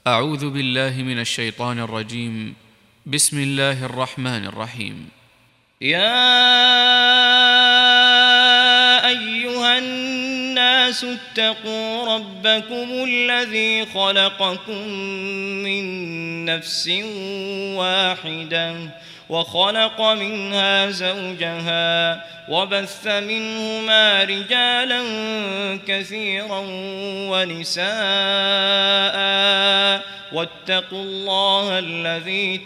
أعوذ بالله من الشيطان الرجيم. بسم الله الرحمن الرحيم. يا أيها الناس اتقوا ربكم الذي خلقكم من نفس واحدة وخلق منها زوجها وبث منهما رجالا كثيرا ونساء واتقوا الله الذي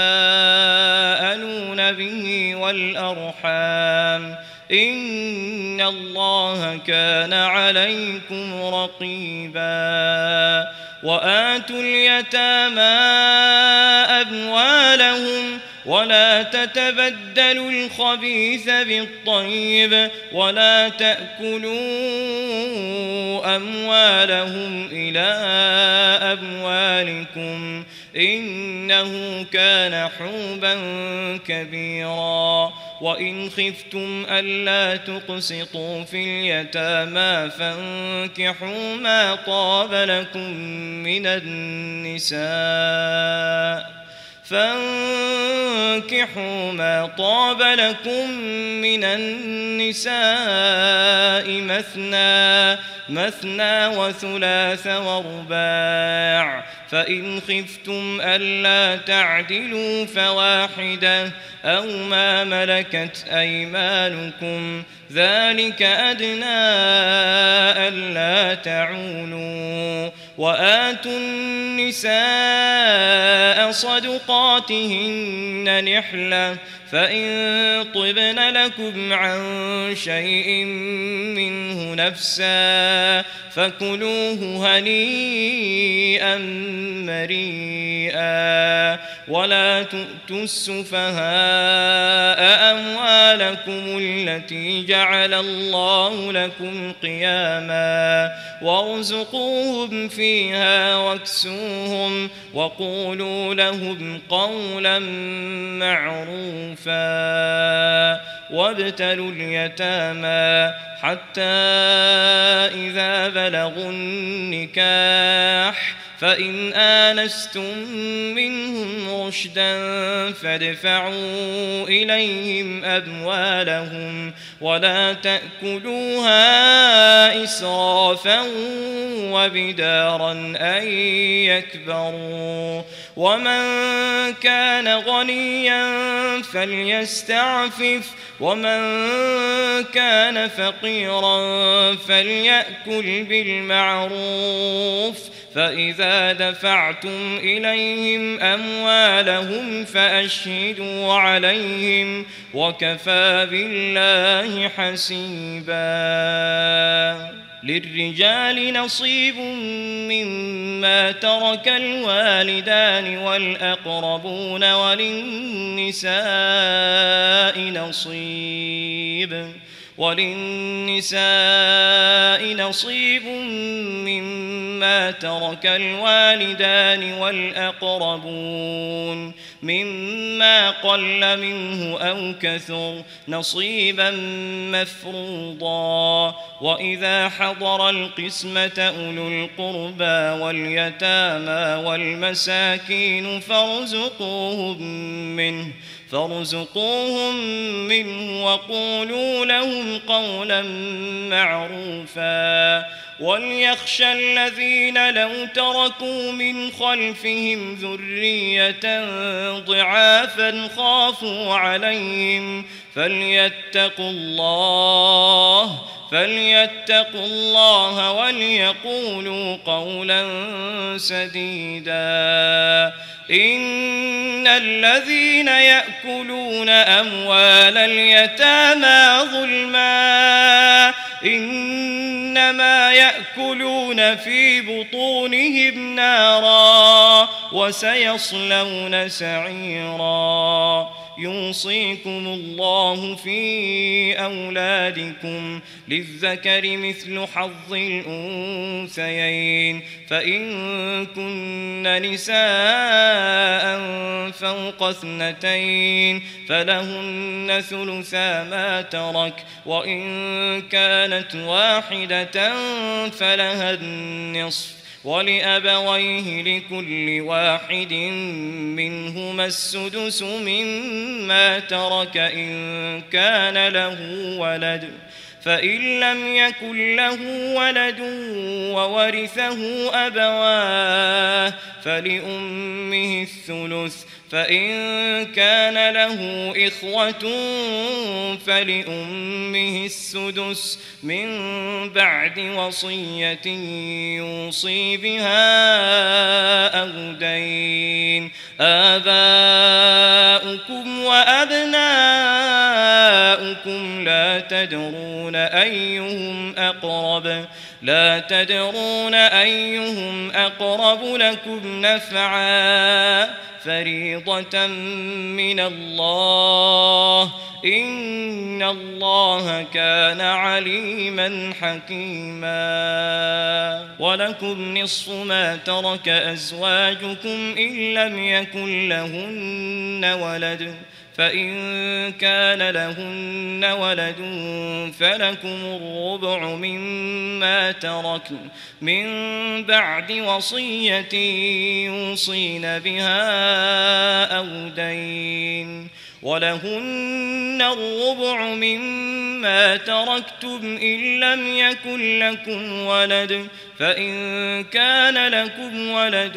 تساءلون به والأرحام إن الله كان عليكم رقيبا. وآتوا اليتامى أموالهم ولا تتبدلوا الخبيث بالطيب ولا تأكلوا أموالهم إلى أموالكم إنه كان حوبا كبيرا. وإن خفتم ألا تقسطوا في اليتامى فانكحوا ما طاب لكم من النساء مثنى وثلاث ورباع فإن خفتم ألا تعدلوا فواحدة أو ما ملكت أيمانكم ذلك أدنى ألا تعولوا. وآتوا النساء صدقاتهن نحلة فإن طبن لكم عن شيء منه نفسا فكلوه هنيئا مريئا. ولا تؤتوا السفهاء أموالكم التي جعل الله لكم قياما وارزقوهم فيها واكسوهم وقولوا لهم قولا معروفا. وابتلوا اليتامى حتى إذا بلغوا النكاح فإن آنستم منهم رشدا فادفعوا إليهم أموالهم ولا تأكلوها إسرافا وبدارا أن يكبروا. ومن كان غنيا فليستعفف ومن كان فقيرا فليأكل بالمعروف. فإذا دفعتم إليهم أموالهم فأشهدوا عليهم وكفى بالله حسيبا. للرجال نصيب مما ترك الوالدان والأقربون وللنساء نصيب مما ترك الوالدان والأقربون مما قل منه أو كثر نصيبا مفروضا. وإذا حضر القسمة أولو القربى واليتامى والمساكين فارزقوهم منه وقولوا لهم قولا معروفا. وليخشى الذين لو تركوا من خلفهم ذرية ضعافا خافوا عليهم فليتقوا الله وليقولوا قولا سديدا. إن الذين يأكلون أموال اليتامى ظلما إنما يأكلون في بطونهم نارا وسيصلون سعيرا. يوصيكم الله في أولادكم للذكر مثل حظ الأنثيين فإن كن نساء فوق 2 فلهن ثلثا ما ترك وإن كانت واحدة فلها النصف ولأبويه لكل واحد منهما السدس مما ترك إن كان له ولد، فإن لم يكن له ولد وورثه أبواه فلأمه الثلث، فإن كان له إخوة فلأمه السدس من بعد وصية يوصي بها أو دين. آباؤكم وأبناؤكم لا تدرون أيهم أقرب لكم نفعا فريضة من الله إن الله كان عليما حكيما. ولكم نصف ما ترك أزواجكم إن لم يكن لهن ولد، فإن كان لهن ولد فلكم الربع مما تركن من بعد وصية يوصين بها أو دين، ولهن الربع مما تركتم إن لم يكن لكم ولد، فإن كان لكم ولد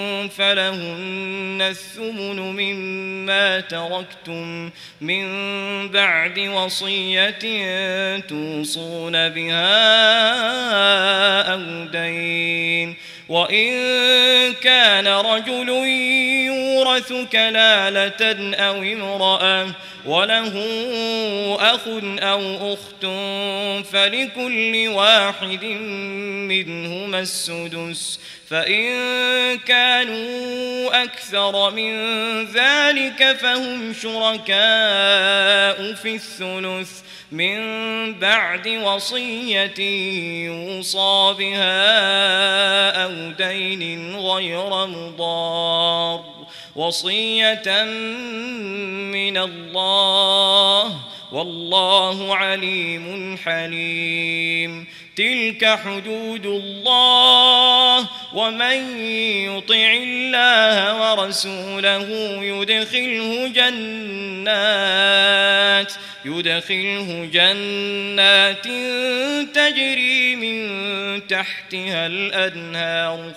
فلهن الثمن مما تركتم من بعد وصية توصون بها أو دين. وإن كان رجل يورث كلالة أو امرأة وله أخ أو أخت فلكل واحد منهما السدس، فإن كانوا أكثر من ذلك فهم شركاء في الثلث من بعد وصية يوصى بها أو دين غير مضار، وصية من الله والله عليم حليم. تلك حدود الله ومن يطع الله ورسوله يدخله جنات تجري من تحتها الأنهار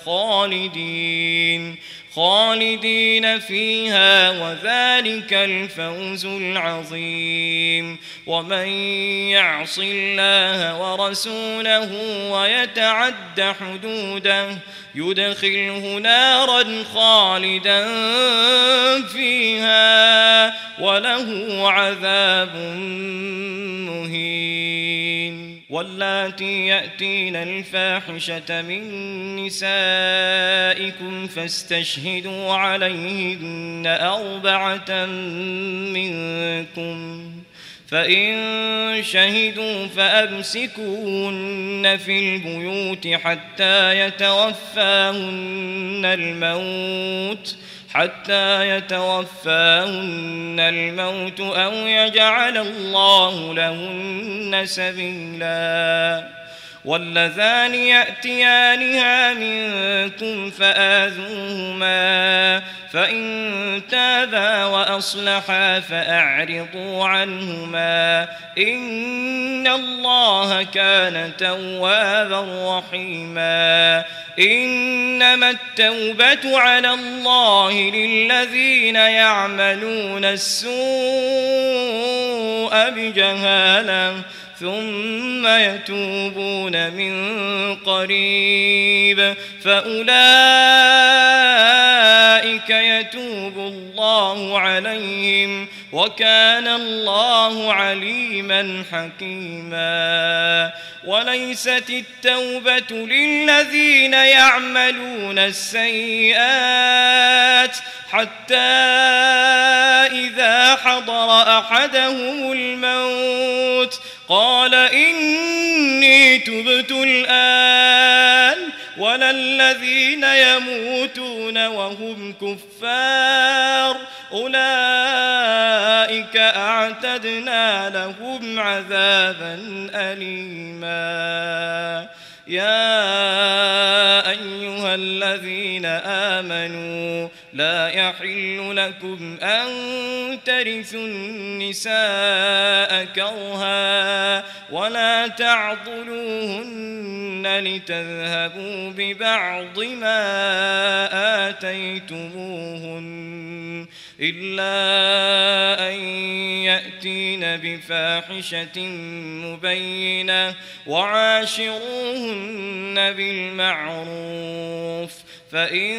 خالدين فيها وذلك الفوز العظيم. ومن يعص الله ورسوله ويتعد حدوده يدخله نارا خالدا فيها وله عذاب مهين. واللاتي يأتين الفاحشة من نسائكم فاستشهدوا عليهن 4 منكم، فإن شهدوا فأمسكوهن في البيوت حتى يتوفاهن الموت أو يجعل الله لهن سبيلا. واللذان يأتيانها منكم فآذوهما، فإن تابا وأصلحا فأعرضوا عنهما إن الله كان توابا رحيما. إنما التوبة على الله للذين يعملون السوء بجهالة ثم يتوبون من قريب فأولئك يتوب الله عليهم وكان الله عليما حكيما. وليست التوبة للذين يعملون السيئات حتى إذا حضر أحدهم الموت قال إني تبت الآن، ولا الذين يموتون وهم كفار أولئك أعتدنا لهم عذابا أليما. يا أيها الذين آمنوا لا يحل لكم أن ترثوا النساء كرها ولا تعضلوهن لتذهبوا ببعض ما آتيتموهن إلا أن يأتين بفاحشة مبينة وعاشروهن بالمعروف فإن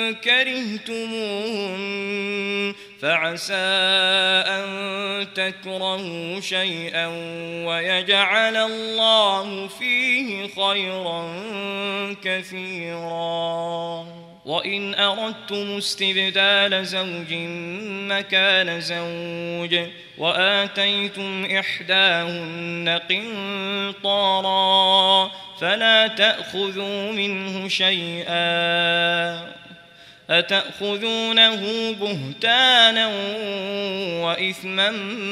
كرهتموهن فعسى أن تكرهوا شيئا ويجعل الله فيه خيرا كثيرا. وإن أردتم استبدال زوج مكان زوج وآتيتم إحداهن قنطارا فلا تأخذوا منه شيئا أتأخذونه بهتانا وإثما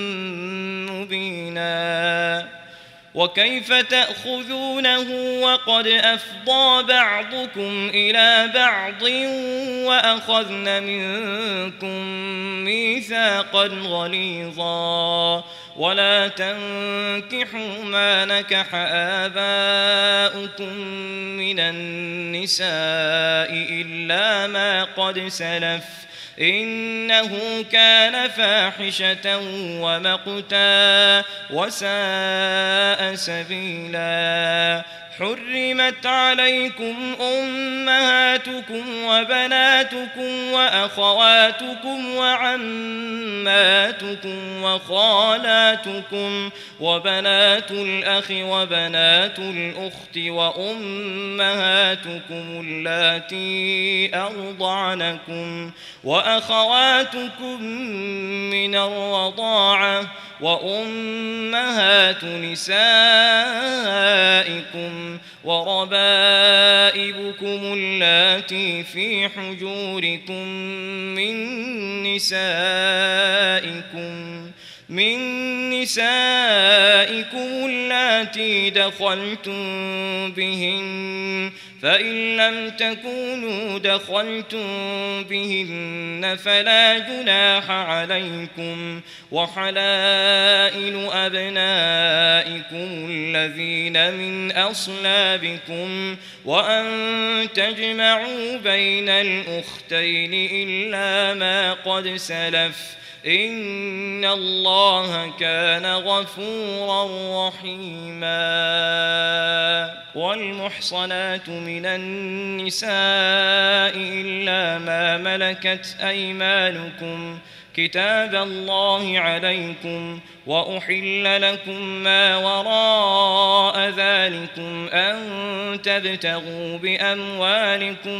مبينا وكيف تأخذونه وقد أفضى بعضكم إلى بعض وأخذن منكم ميثاقا غليظا ولا تنكحوا ما نكح آباؤكم من النساء إلا ما قد سلف إنه كان فاحشة ومقتا وساء سبيلا. حرمت عليكم أمهاتكم وبناتكم وأخواتكم وعماتكم وخالاتكم وبنات الأخ وبنات الأخت وأمهاتكم اللاتي أرضعنكم وأخواتكم من الرضاعة وأمهات نسائكم وربائبكم اللاتي في حجوركم من نسائكم اللاتي دخلتم بهن فإن لم تكونوا دخلتم بهن فلا جناح عليكم وحلائل أبنائكم الذين من أصلابكم وأن تجمعوا بين الأختين إلا ما قد سلف إن الله كان غفورا رحيما. والمحصنات من النساء إلا ما ملكت أيمانكم كتاب الله عليكم وأحل لكم ما وراء ذلكم أن تبتغوا بأموالكم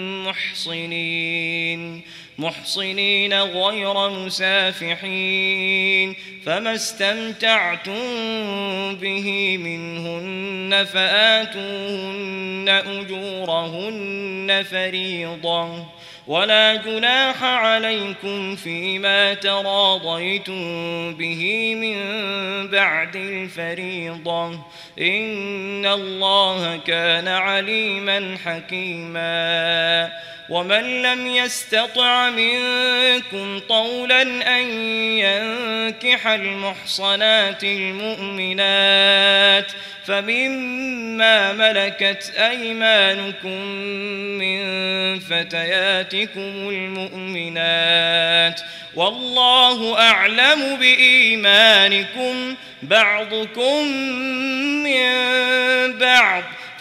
محصنين غير مسافحين فما استمتعتم به منهن فآتوهن أجورهن فريضة ولا جناح عليكم فيما تراضيتم به من بعد الفريضة إن الله كان عليما حكيما. ومن لم يستطع منكم طولا أن ينكح المحصنات المؤمنات فمما ملكت أيمانكم من فتياتكم المؤمنات والله أعلم بإيمانكم بعضكم من بعض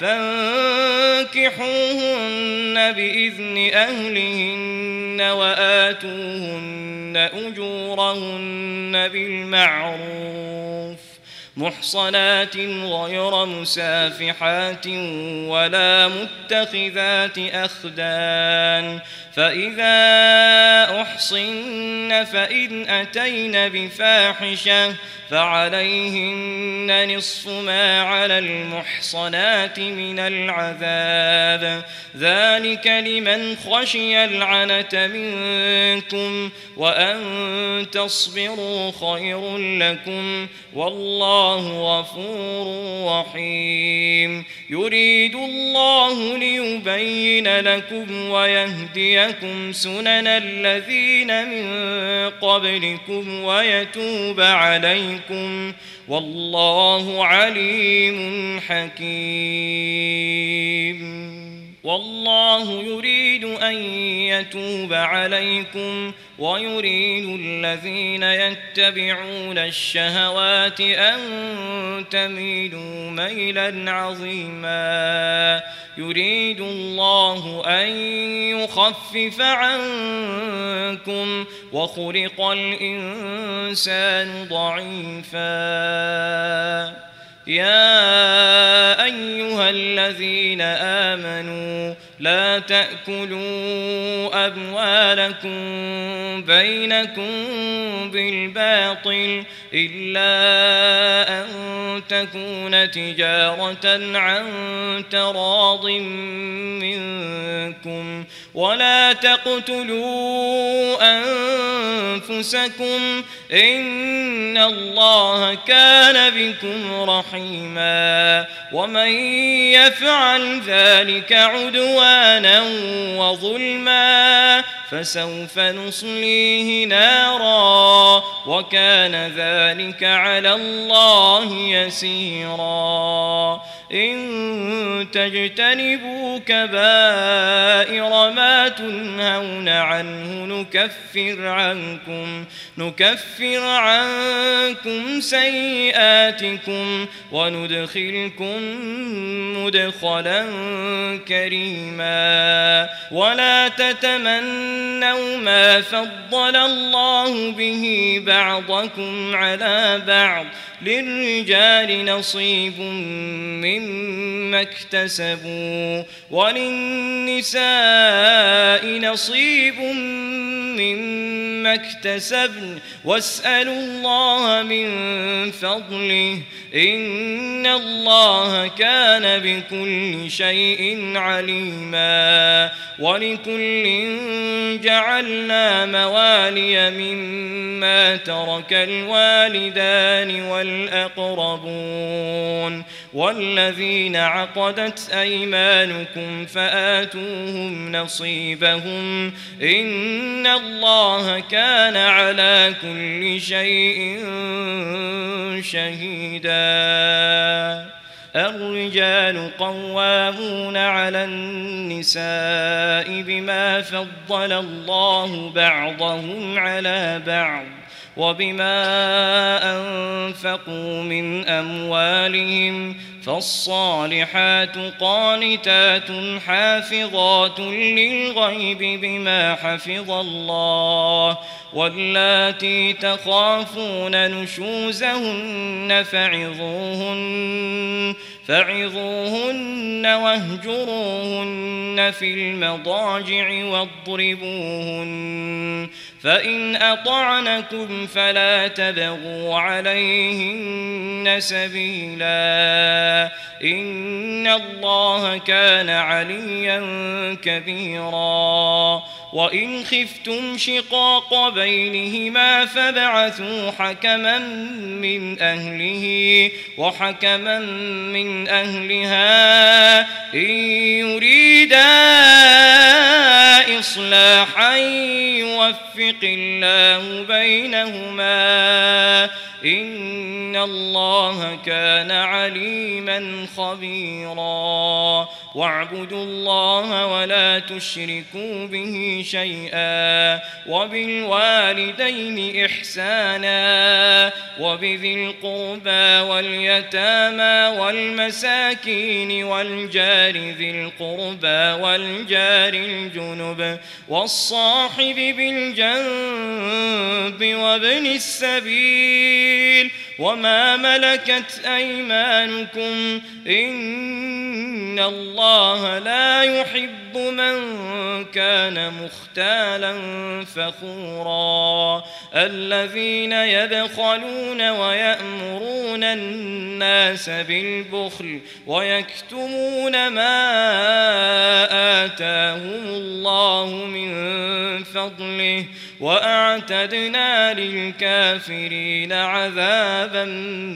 فانكحوهن بإذن أهلهن وآتوهن أجورهن بالمعروف محصنات غير مسافحات ولا متخذات أخدان فإذا أحصن فإن أتين بفاحشة فعليهن نصف ما على المحصنات من العذاب ذلك لمن خشي العنة منكم وأن تصبروا خير لكم والله والله غفور رحيم يريد الله ليبين لكم ويهديكم سنن الذين من قبلكم ويتوب عليكم والله عليم حكيم والله يريد أن يتوب عليكم ويريد الذين يتبعون الشهوات أن تميلوا ميلا عظيما يريد الله أن يخفف عنكم وخلق الإنسان ضعيفا يا أيها الذين آمنوا لا تأكلوا أموالكم بينكم بالباطل إلا أن تكون تجارة عن تراض منكم ولا تقتلوا أنفسكم إن الله كان بكم رحيما ومن يفعل ذلك عدوانا وظلما فسوف نصليه نارا وكان ذلك على الله يسيرا إن تجتنبوا كبائر ما تنهون عنه نكفر عنكم سيئاتكم وندخلكم مدخلا كريما ولا تتمنوا ما فضل الله به بعضكم على بعض للرجال نصيب مما اكتسبوا وللنساء نصيب مما اكتسبن واسألوا الله من فضله إن الله كان بكل شيء عليما ولكل جعلنا موالي مما ترك الوالدان والأقربون والذين عقدت أيمانكم فآتوهم نصيبهم إن الله كان على كل شيء شهيدا الرجال قوامون على النساء بما فضل الله بعضهم على بعض وبما أنفقوا من أموالهم فالصالحات قانتات حافظات للغيب بما حفظ الله واللاتي تخافون نشوزهن فعظوهن واهجروهن في المضاجع واضربوهن فإن أطعنكم فلا تبغوا عليهن سبيلا إن الله كان عليا كبيرا وإن خفتم شقاق بينهما فابعثوا حكما من أهله وحكما من أهلها إن يريدا إصلاحا يوفق الله بينهما إن الله كان عليما خبيرا واعبدوا الله ولا تشركوا به شيئا وبالوالدين إحسانا وبذي القربى واليتامى والمساكين والجار ذي القربى والجار الجنب والصاحب بالجنب وابن السبيل وما ملكت أيمانكم إن الله لا يحب من كان مختالا فخورا الذين يبخلون ويأمرون الناس بالبخل ويكتمون ما آتاهم الله من فضله وأعتدنا للكافرين عذابا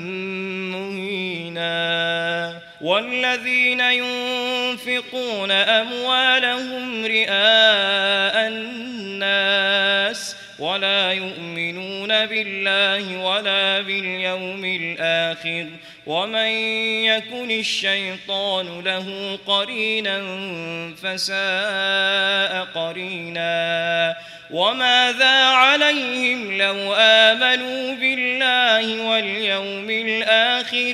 مهينا. والذين ينفقون أموالهم رئاء الناس ولا يؤمنون بالله ولا باليوم الآخر ومن يكن الشيطان له قرينا فساء قرينا. وماذا عليهم لو آمنوا بالله واليوم الآخر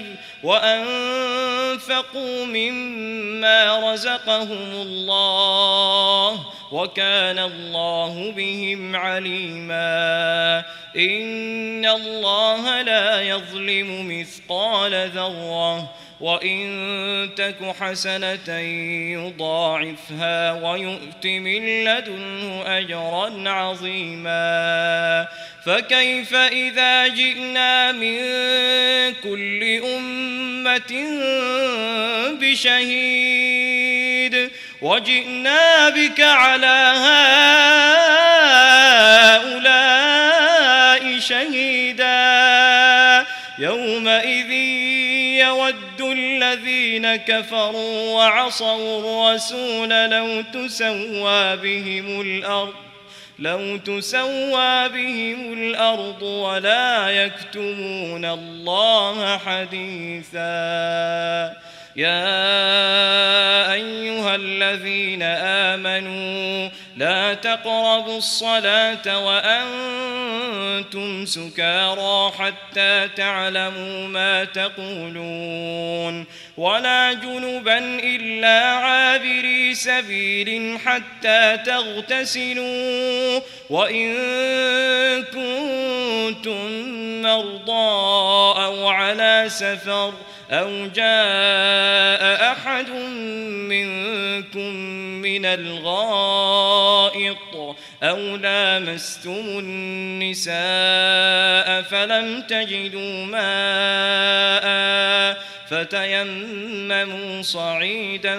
وأنفقوا مما رزقهم الله وكان الله بهم عليما. إن الله لا يظلم مثقال ذرة وإن تك حسنة يضاعفها ويؤت من لدنه أجرا عظيما. فكيف إذا جئنا من كل أمة بشهيد وجئنا بك على هؤلاء شهيدا. يومئذ يود الذين كفروا وعصوا الرسول لو تسوى بهم الأرض ولا يكتمون الله حديثا. يا أيها الذين آمنوا لا تقربوا الصلاة وأنتم سكارى حتى تعلموا ما تقولون ولا جنبا إلا عابري سبيل حتى تغتسلوا وإن كنتم مرضى أو على سفر أو جاء أحد منكم من الغائط أو لامستم النساء فلم تجدوا ماء فتيمموا صعيدا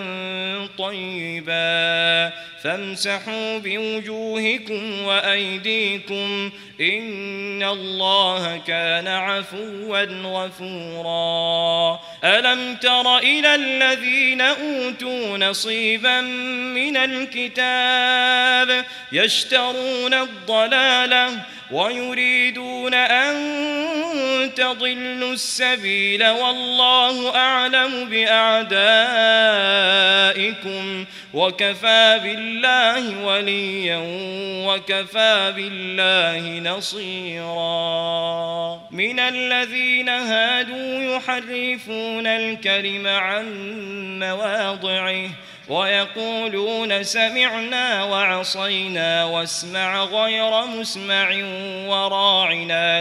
طيبا فامسحوا بوجوهكم وأيديكم إن الله كان عفوا غفورا. ألم تر إلى الذين أوتوا نصيبا من الكتاب يشترون الضلالة ويريدون أن تضلوا السبيل والله أعلم بأعدائكم وكفى بالله وليا وكفى بالله نصيرا. من الذين هادوا يحرفون الكلم عن مواضعه ويقولون سمعنا وعصينا واسمع غير مسمع وراعنا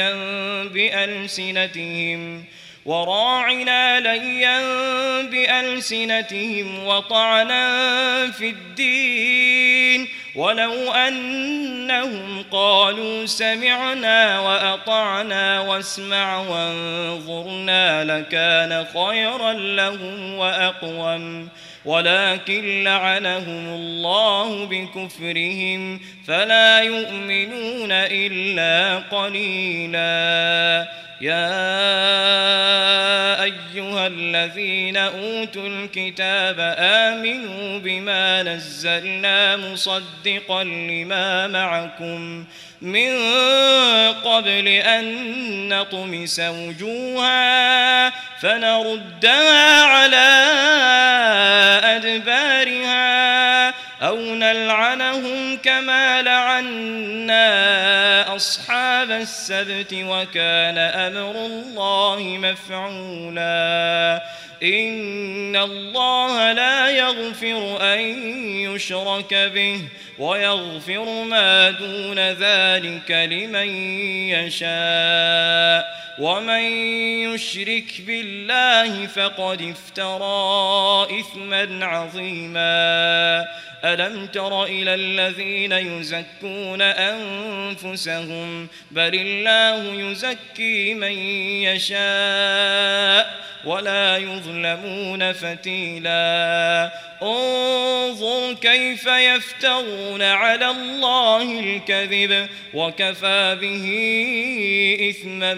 ليا بألسنتهم وطعنا في الدين ولو أنهم قالوا سمعنا وأطعنا واسمع وانظرنا لكان خيرا لهم وأقوم ولكن لعنهم الله بكفرهم فلا يؤمنون إلا قليلا. يا أيها الذين أوتوا الكتاب آمنوا بما نزلنا مصدقا لما معكم من قبل أن نطمس وجوها فنردها على أدبارها أو نلعنهم كما لعنا أصحاب السبت وكان أمر الله مفعولا. إن الله لا يغفر أن يشرك به ويغفر ما دون ذلك لمن يشاء ومن يشرك بالله فقد افترى إثما عظيما. ألم تر إلى الذين يزكون أنفسهم بل الله يزكي من يشاء ولا يظلمون فتيلا انظر كيف يفترون على الله الكذب وكفى به إثما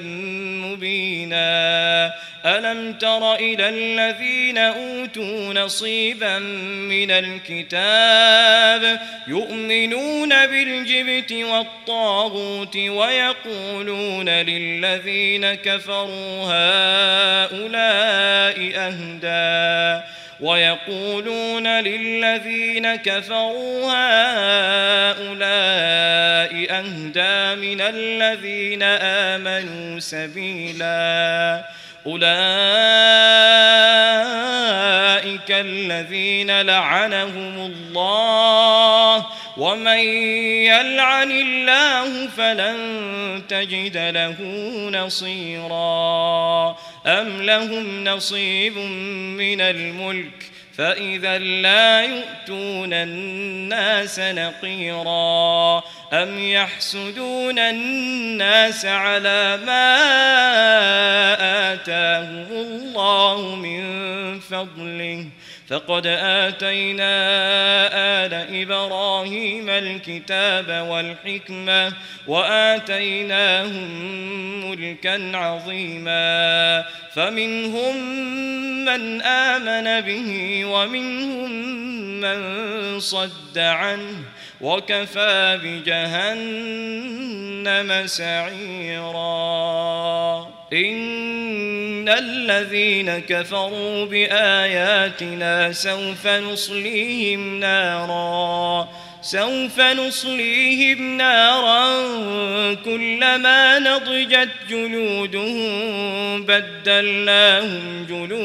مبينا ألم تر إلى الذين أوتوا نصيبا من الكتاب يؤمنون بالجبت والطاغوت ويقولون للذين كفروا هؤلاء أهدى من الذين آمنوا سبيلا أولئك الذين لعنهم الله ومن يلعن الله فلن تجد له نصيرا أم لهم نصيب من الملك فإذا لا يؤتون الناس نقيرا أم يحسدون الناس على ما آتاهم الله من فضله فقد آتينا آل إبراهيم الكتاب والحكمة وآتيناهم ملكا عظيما فمنهم من آمن به ومنهم من صد عنه وكفى بجهنم سعيرا إن الذين كفروا بآياتنا سوف نصليهم نارا كلما نضجت جلودهم بدلناهم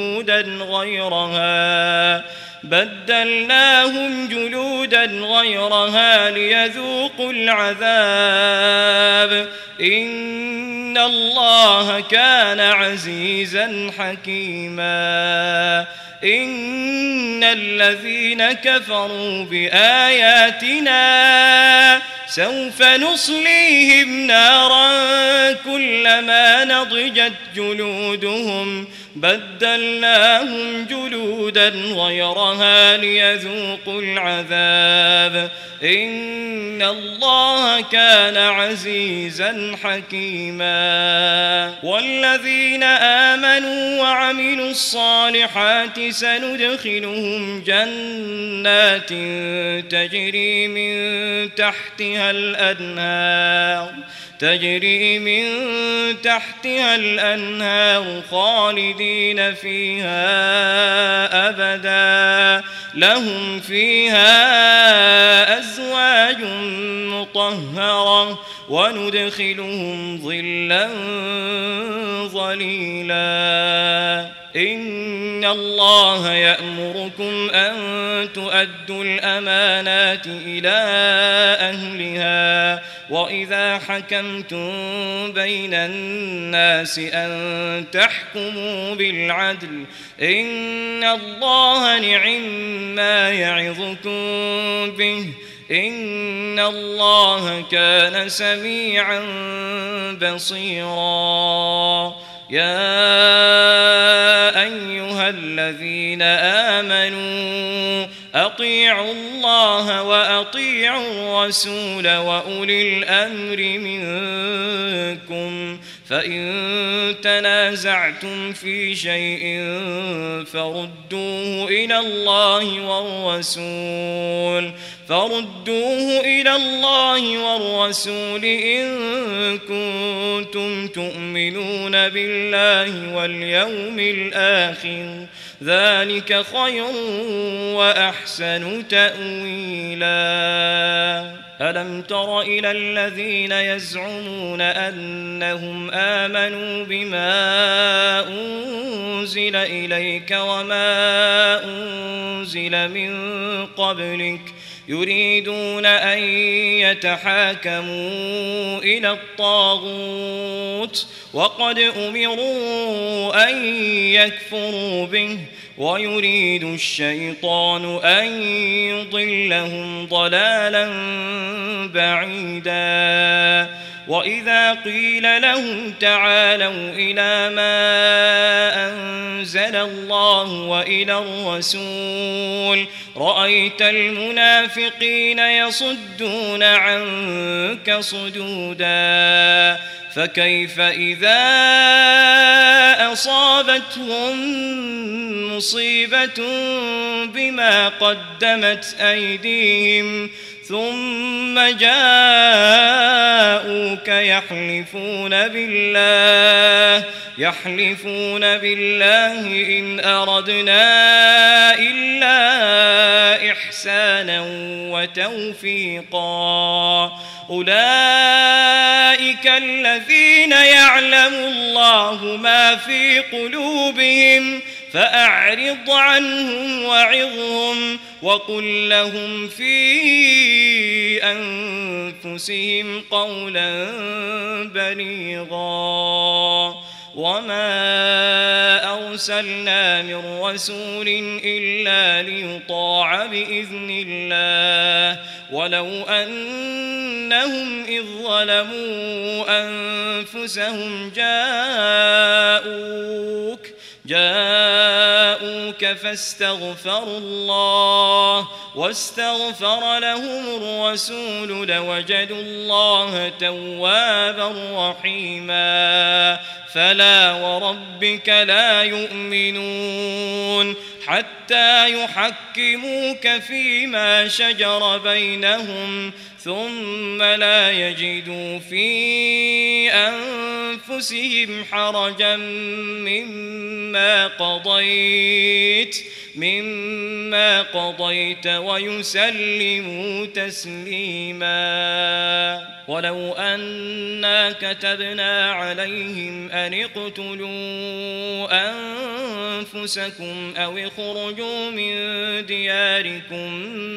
جلودا غيرها ليذوقوا العذاب إن الله كان عزيزا حكيما إن الذين كفروا بآياتنا سوف نصليهم نارا كلما نضجت جلودهم بدلناهم جلودا غيرها ليذوقوا العذاب إن الله كان عزيزا حكيما والذين آمنوا وعملوا الصالحات سندخلهم جنات تجري من تحتها الأنهار خالدين فيها أبدا لهم فيها أزواج مطهرة وندخلهم ظلا ظليلا إن الله يأمركم أن تؤدوا الأمانات إلى أهلها وإذا حكمتم بين الناس أن تحكموا بالعدل إن الله نعما يعظكم به إن الله كان سميعا بصيرا يا أيها الذين آمنوا أطيعوا الله وأطيعوا الرسول وأولي الأمر منكم فإن تنازعتم في شيء فردوه إلى الله والرسول إن كنتم تؤمنون بالله واليوم الآخر ذلك خير وأحسن تأويلا ألم تر إلى الذين يزعمون أنهم آمنوا بما أنزل إليك وما أنزل من قبلك يريدون أن يتحاكموا إلى الطاغوت وقد أمروا أن يكفروا به ويريد الشيطان أن يضلهم ضلالا بعيدا وإذا قيل لهم تعالوا إلى ما أنزل الله وإلى الرسول رأيت المنافقين يصدون عنك صدودا فكيف إذا أصابتهم مصيبة بما قدمت أيديهم ثم جاءوك يحلفون بالله إن أردنا إلا إحسانا وتوفيقا أولئك الذين يعلم الله ما في قلوبهم فأعرض عنهم وعظهم وقل لهم في أنفسهم قولا بليغا وما أرسلنا من رسول إلا ليطاع بإذن الله ولو أنهم إذ ظلموا أنفسهم جاءوك فاستغفروا الله واستغفر لهم الرسول لوجدوا الله توابا رحيما فلا وربك لا يؤمنون حتى يحكموك فيما شجر بينهم ثم لا يجدوا في أنفسهم حرجا مما قضيت ويسلموا تسليما ولو أنا كتبنا عليهم أن اقتلوا أنفسكم أو اخرجوا من دياركم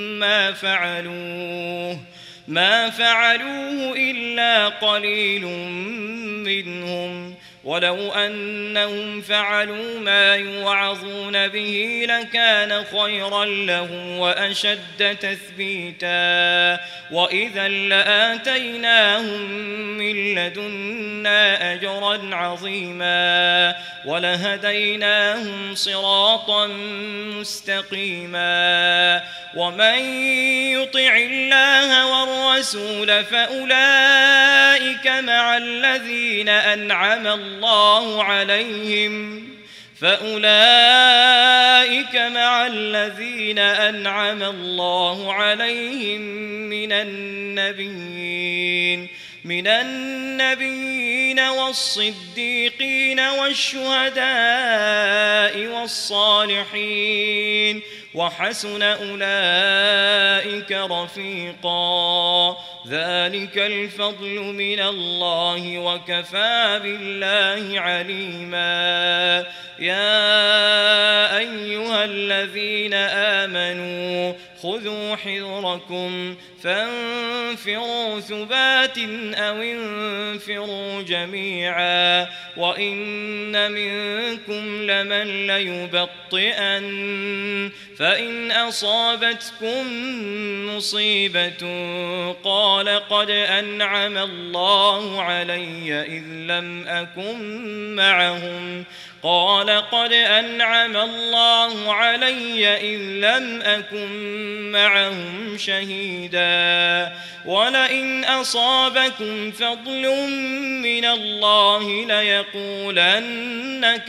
ما فعلوه إلا قليل منهم ولو أنهم فعلوا ما يوعظون به لكان خيرا لهم وأشد تثبيتا وإذا لآتيناهم من لدنا أجرا عظيما ولهديناهم صراطا مستقيما ومن يطع الله والرسول فأولئك مع الذين أنعم الله عليهم من النبيين والصديقين والشهداء والصالحين وحسن أولئك رفيقا ذلك الفضل من الله وكفى بالله عليما يا أيها الذين آمنوا خذوا حذركم فانفروا ثبات أو انفروا جميعا وإن منكم لمن ليبطئن فإن أصابتكم مصيبة قال قد أنعم الله علي إذ لم أكن معهم شهيدا ولئن أصابكم فضل من الله ليقولن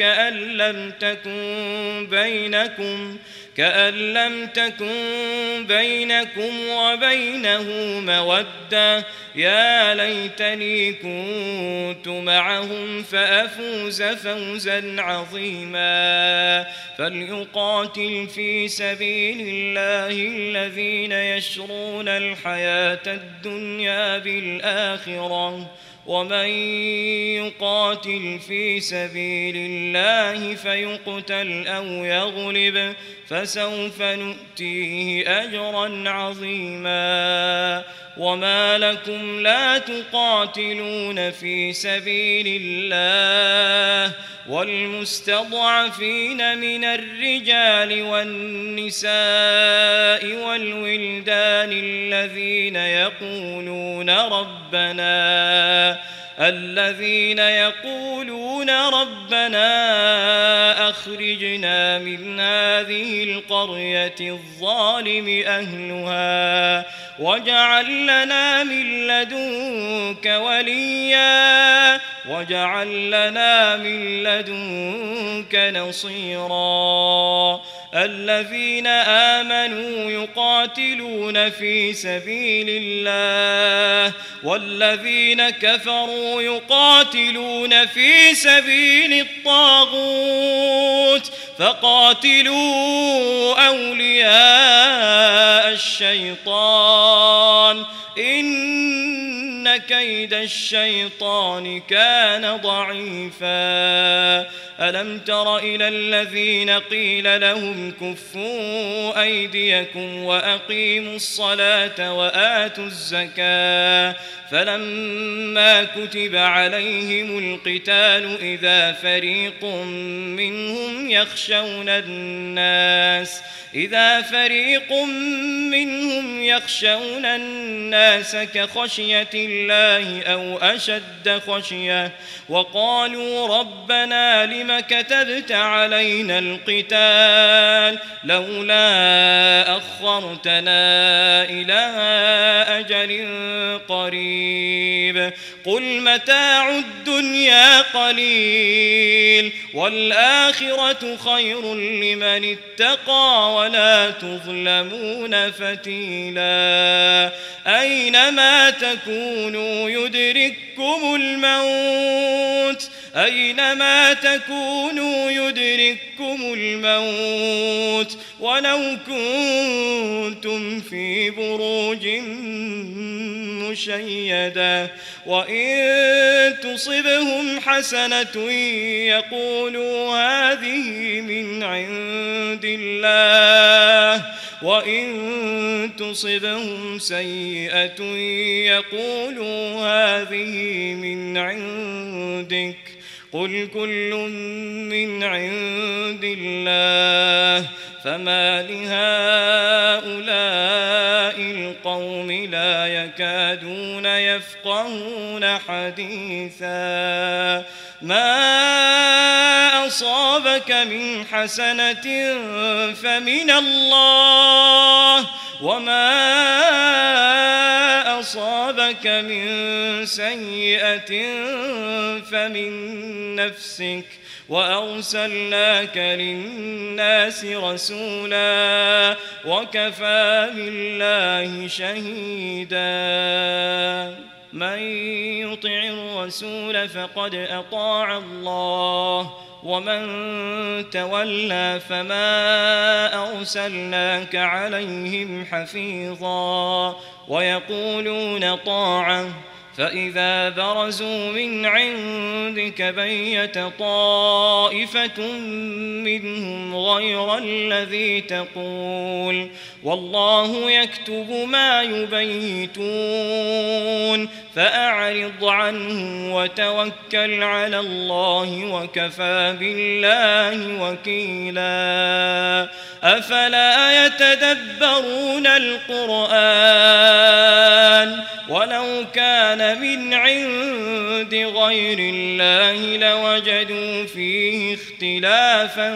كأن لم تكن بينكم وبينه مودة يا ليتني كنت معهم فأفوز فوزا عظيما فليقاتل في سبيل الله الذين يشرون الحياة الدنيا بالآخرة ومن يقاتل في سبيل الله فيقتل أو يغلب فسوف نؤتيه أجرا عظيما وما لكم لا تقاتلون في سبيل الله والمستضعفين من الرجال والنساء والولدان الذين يقولون ربنا أخرجنا من هذه القرية الظالم أهلها واجعل لنا من لدنك وليا واجعل لنا من لدنك نصيرا الذين آمنوا يقاتلون في سبيل الله والذين كفروا يقاتلون في سبيل الطاغوت فقاتلوا أولياء الشيطان إن كيد الشيطان كان ضعيفا ألم تر إلى الذين قيل لهم كفوا أيديكم وأقيموا الصلاة وآتوا الزكاة فلما كتب عليهم القتال إذا فريق منهم يخشون الناس كخشية الله أو أشد خشية وقالوا ربنا لم كتبت علينا القتال لولا أخرتنا إلى أجل قريب قل متاع الدنيا قليل والآخرة خير لمن اتقى ولا تظلمون فتيلا أينما تكونوا يدرككم الموت ولو كنتم في بروج مشيدة وإن تصبهم حسنة يقولوا هذه من عند الله وإن تصبهم سيئة يقولوا هذه من عندك قل كل من عند الله فما لهؤلاء القوم لا يكادون يفقهون حديثا ما أصابك من حسنة فمن الله وما أصابك من سيئة فمن نفسك وأرسلناك للناس رسولا وكفى بالله شهيدا من يطع الرسول فقد أطاع الله ومن تولى فما أرسلناك عليهم حفيظا ويقولون طاعة فإذا برزوا من عندك بيت طائفة منهم غير الذي تقول والله يكتب ما يبيتون فأعرض عنهم وتوكل على الله وكفى بالله وكيلا أفلا يتدبرون القرآن ولو كان من عند غير الله لوجدوا فيه اختلافا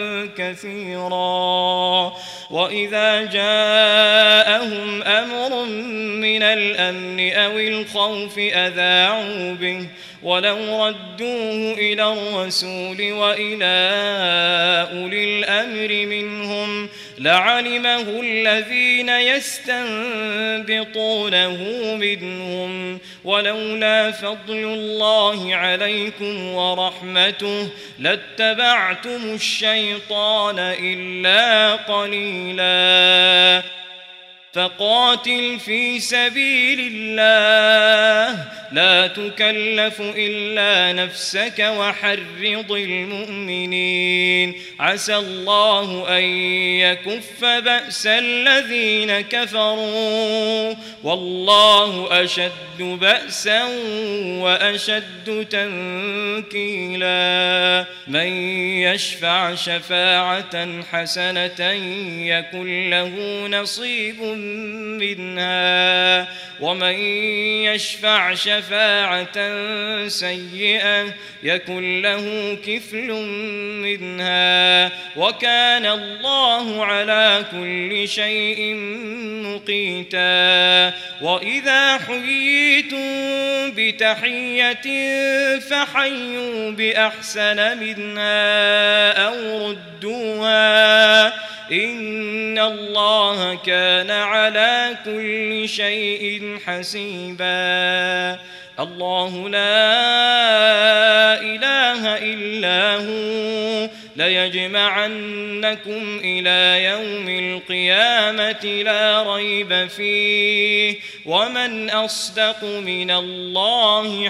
كثيرا وإذا جاءهم أمر من الأمن أو الخوف أذاعوا به ولو ردوه إلى الرسول وإلى أولي الأمر منهم لعلمه الذين يستنبطونه منهم ولولا فضل الله عليكم ورحمته لاتبعتم الشيطان إلا قليلا فقاتل في سبيل الله لا لا تكلف إلا نفسك وحرض المؤمنين عسى الله أن يكف بأس الذين كفروا والله أشد بأسا وأشد تنكيلا من يشفع شفاعة حسنة يكن له نصيب منها ومن يشفع شفاعة سيئة يكن له كفل منها وكان الله على كل شيء مقيتا وإذا حييتم بتحية فحيوا بأحسن منها أو ردوها إن الله كان على كل شيء حسيبا الله لا إله إلا هو ليجمعنكم إلى يوم القيامة لا ريب فيه ومن أصدق من الله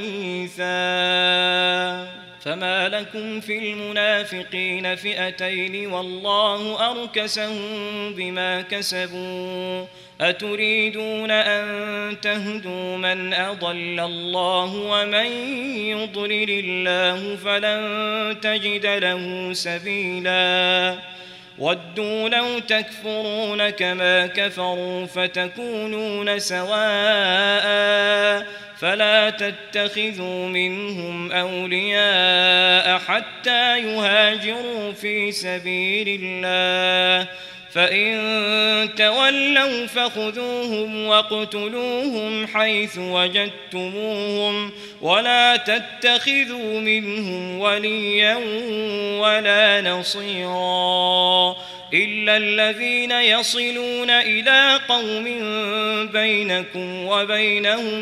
حديثا فما لكم في المنافقين فئتين والله أركسهم بما كسبوا أتريدون أن تهدوا من أضل الله ومن يضلل الله فلن تجد له سبيلا ودوا لو تكفرون كما كفروا فتكونون سواء فلا تتخذوا منهم أولياء حتى يهاجروا في سبيل الله فإن تولوا فخذوهم واقتلوهم حيث وجدتموهم ولا تتخذوا منهم وليا ولا نصيرا إلا الذين يصلون إلى قوم بينكم وبينهم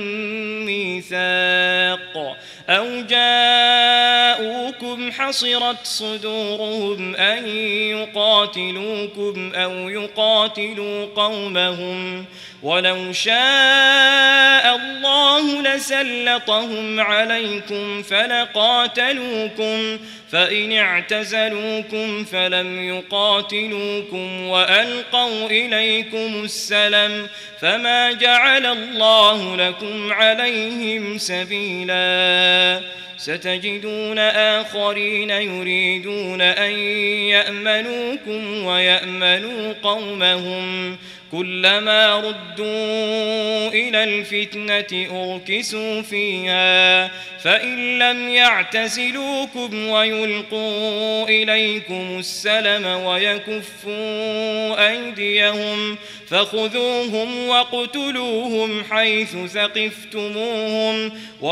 ميثاق أو جاءوكم حصرت صدورهم أن يقاتلوكم أو يقاتلوا قومهم ولو شاء الله لسلطهم عليكم فلقاتلوكم فإن اعتزلوكم فلم يقاتلوكم وألقوا إليكم السلم فما جعل الله لكم عليهم سبيلا ستجدون آخرين يريدون أن يأمنوكم ويأمنوا قومهم كلما ردوا إلى الفتنة أركسوا فيها فإن لم يعتزلوكم ويلقوا إليكم السلم ويكفوا أيديهم فخذوهم واقتلوهم حيث ثقفتموهم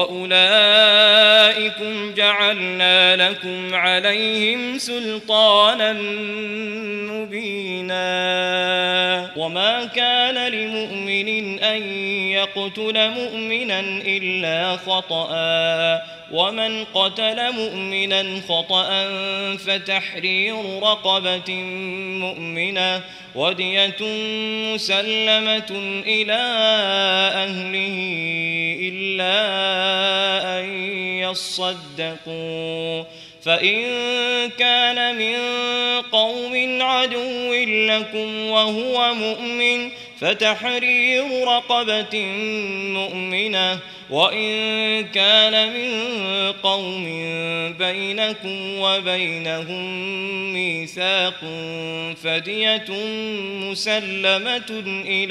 وأولئكم جعلنا لكم عليهم سلطانا مبينا وما كان لمؤمن أن يقتل مؤمنا إلا خطأ ومن قتل مؤمنا خطأ فتحرير رقبة مؤمنة ودية مسلمة إلى أهله إلا أن يصدقوا فإن كان من قوم عدو لكم وهو مؤمن فتحرير رقبة مؤمنة وإن كان من قوم بينكم وبينهم ميثاق فدية مسلمة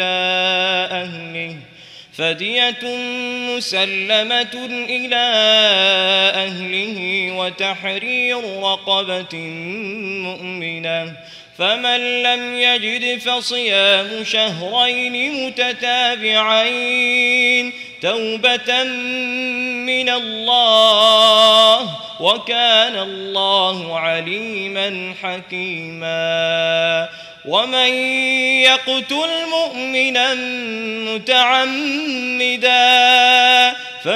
إلى أهله وتحرير رقبة مؤمنة فمن لم يجد فصيام شهرين متتابعين توبة من الله وكان الله عليما حكيما ومن يقتل مؤمنا متعمدا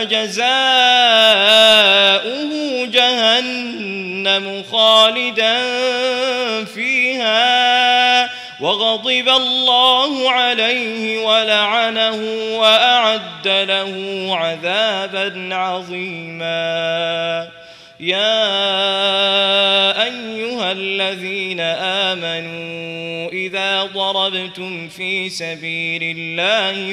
فجزاؤه جهنم خالدا فيها وغضب الله عليه ولعنه وأعد له عذابا عظيما. يا أيها الذين آمنوا إذا ضربتم في سبيل الله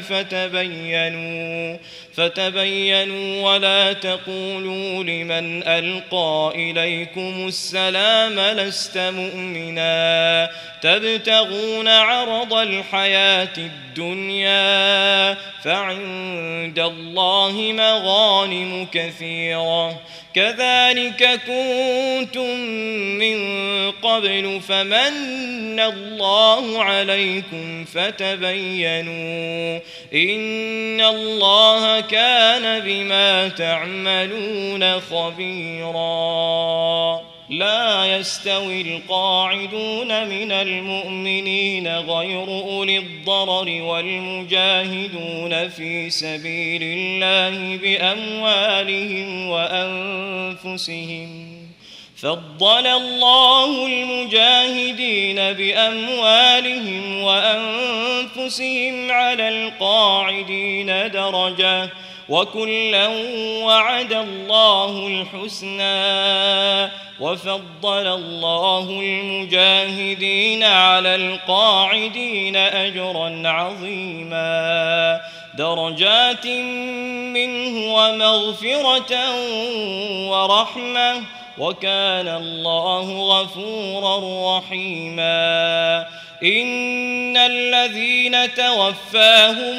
فتبينوا ولا تقولوا لمن ألقى إليكم السلام لست مؤمنا تبتغون عرض الحياة الدنيا فعند الله مغانم كثيرة كذلك كنتم من قبل فمن الله عليكم فتبينوا إن الله كان بما تعملون خبيرا. لا يستوي القاعدون من المؤمنين غير أولي الضرر والمجاهدون في سبيل الله بأموالهم وأنفسهم فضل الله المجاهدين بأموالهم وأنفسهم على القاعدين درجة وكلا وعد الله الحسنى وفضل الله المجاهدين على القاعدين أجرا عظيما درجات منه ومغفرة ورحمة وكان الله غفورا رحيما. إن الذين توفاهم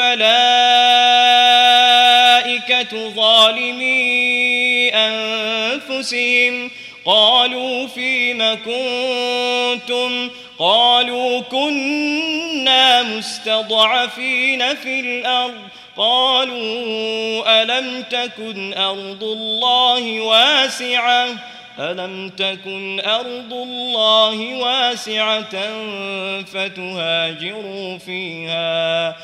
الملائكة ظالمي أنفسهم قالوا فيم كنتم قالوا كنا مستضعفين في الأرض قالوا ألم تكن أرض الله واسعة فتهاجروا فيها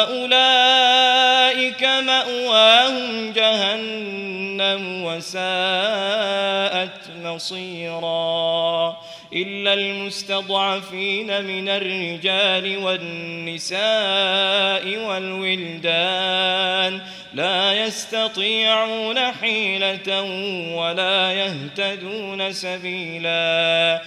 فأولئك مأواهم جهنم وساءت مصيرا. إلا المستضعفين من الرجال والنساء والولدان لا يستطيعون حيلة ولا يهتدون سبيلا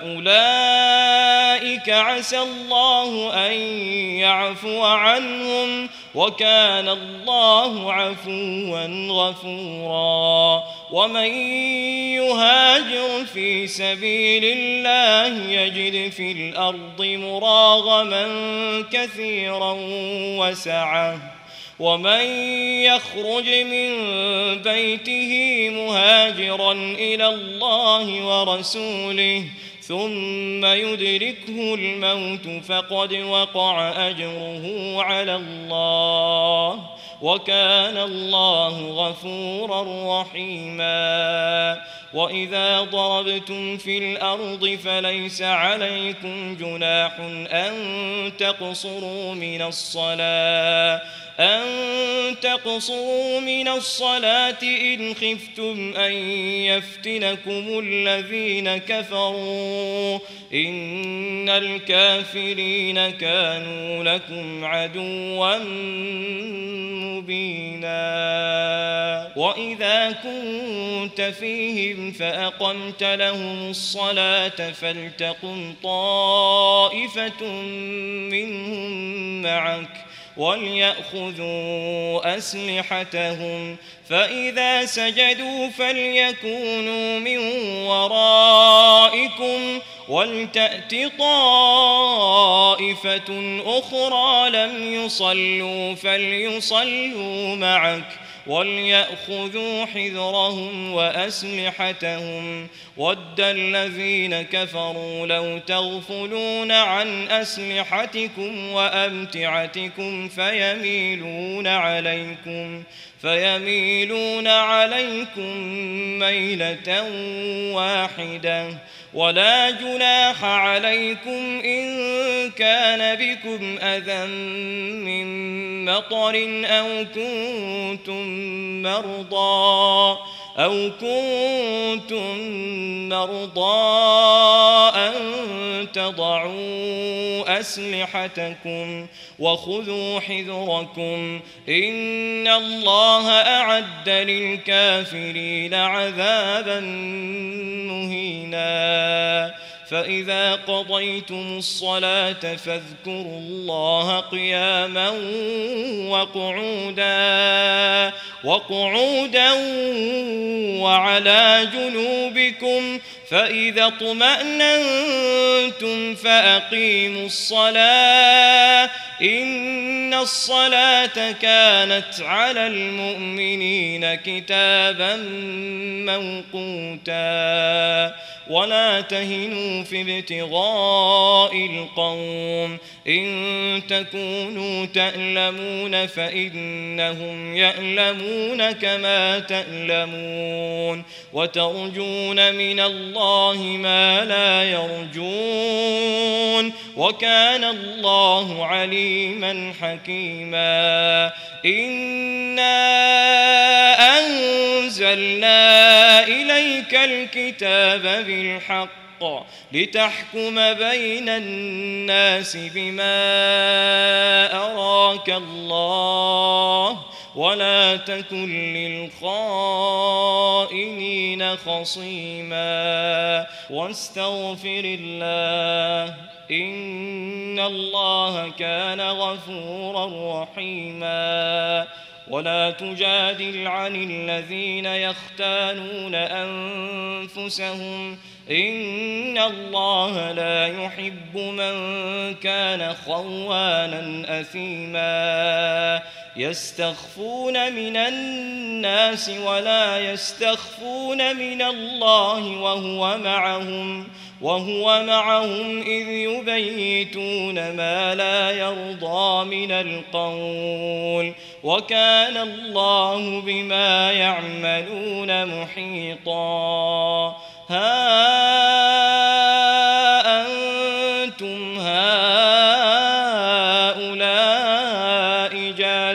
فأولئك عسى الله أن يعفو عنهم وكان الله عفوا غفورا. ومن يهاجر في سبيل الله يجد في الأرض مراغما كثيرا وسعة ومن يخرج من بيته مهاجرا إلى الله ورسوله ثم يدركه الموت فقد وقع أجره على الله وكان الله غفورا رحيما. وإذا ضربتم في الأرض فليس عليكم جناح أن تقصروا من الصلاة إن خفتم أن يفتنكم الذين كفروا إن الكافرين كانوا لكم عدوا مبينا. وإذا كنت فيهم فأقمت لهم الصلاة فلتقم طائفة منهم معك وليأخذوا أسلحتهم فإذا سجدوا فليكونوا من ورائكم ولتأت طائفة أخرى لم يصلوا فليصلوا معك وليأخذوا حذرهم وأسلحتهم ود الذين كفروا لو تغفلون عن أسلحتكم وأمتعتكم فيميلون عليكم ميلة واحدة ولا جناح عليكم إن كان بكم أذى من مطر أو كنتم مرضى أن تضعوا أسلحتكم وخذوا حذركم إن الله أعد للكافرين عذابا مهينا فإذا قضيتم الصلاة فاذكروا الله قياما وقعودا وعلى جنوبكم فإذا اطمأننتم فأقيموا الصلاة إن الصلاة كانت على المؤمنين كتابا موقوتا ولا تهنوا في ابتغاء القوم إن تكونوا تألمون فإنهم يألمون كما تألمون وترجون من الله ما لا يرجون وكان الله عليما حكيما إنا أنزلنا إليك الكتاب بالحق لتحكم بين الناس بما أراك الله ولا تكن للخائنين خصيما واستغفر الله إن الله كان غفورا رحيما ولا تجادل عن الذين يختانون أنفسهم إن الله لا يحب من كان خوانا أثيما يستخفون من الناس ولا يستخفون من الله وهو معهم إذ يبيتون ما لا يرضى من القول وكان الله بما يعملون محيطا ها أنتم هؤلاء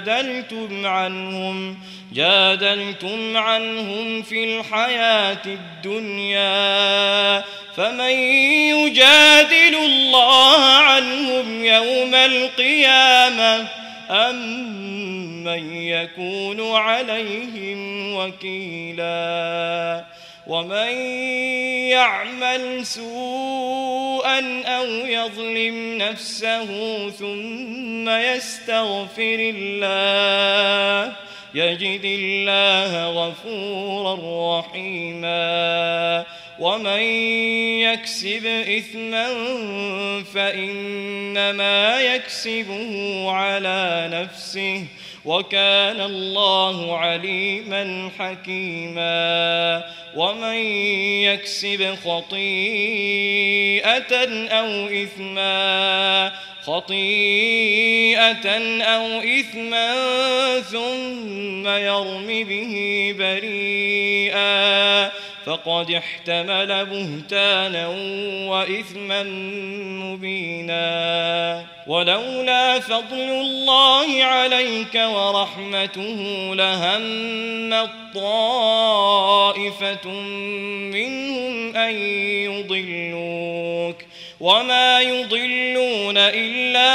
جادلتم عنهم في الحياة الدنيا فمن يجادل الله عنهم يوم القيامة أم من يكون عليهم وكيلا ومن يعمل سوءا أو يظلم نفسه ثم يستغفر الله يجد الله غفورا رحيما ومن يكسب إثما فإنما يكسبه على نفسه وكان الله عليما حكيما ومن يكسب خطيئة أو إثما ثم يرم به بريئا فقد احتمل بهتانا وإثما مبينا ولولا فضل الله عليك ورحمته لهمت طائفة منهم أن يضلوك وما يضلون إلا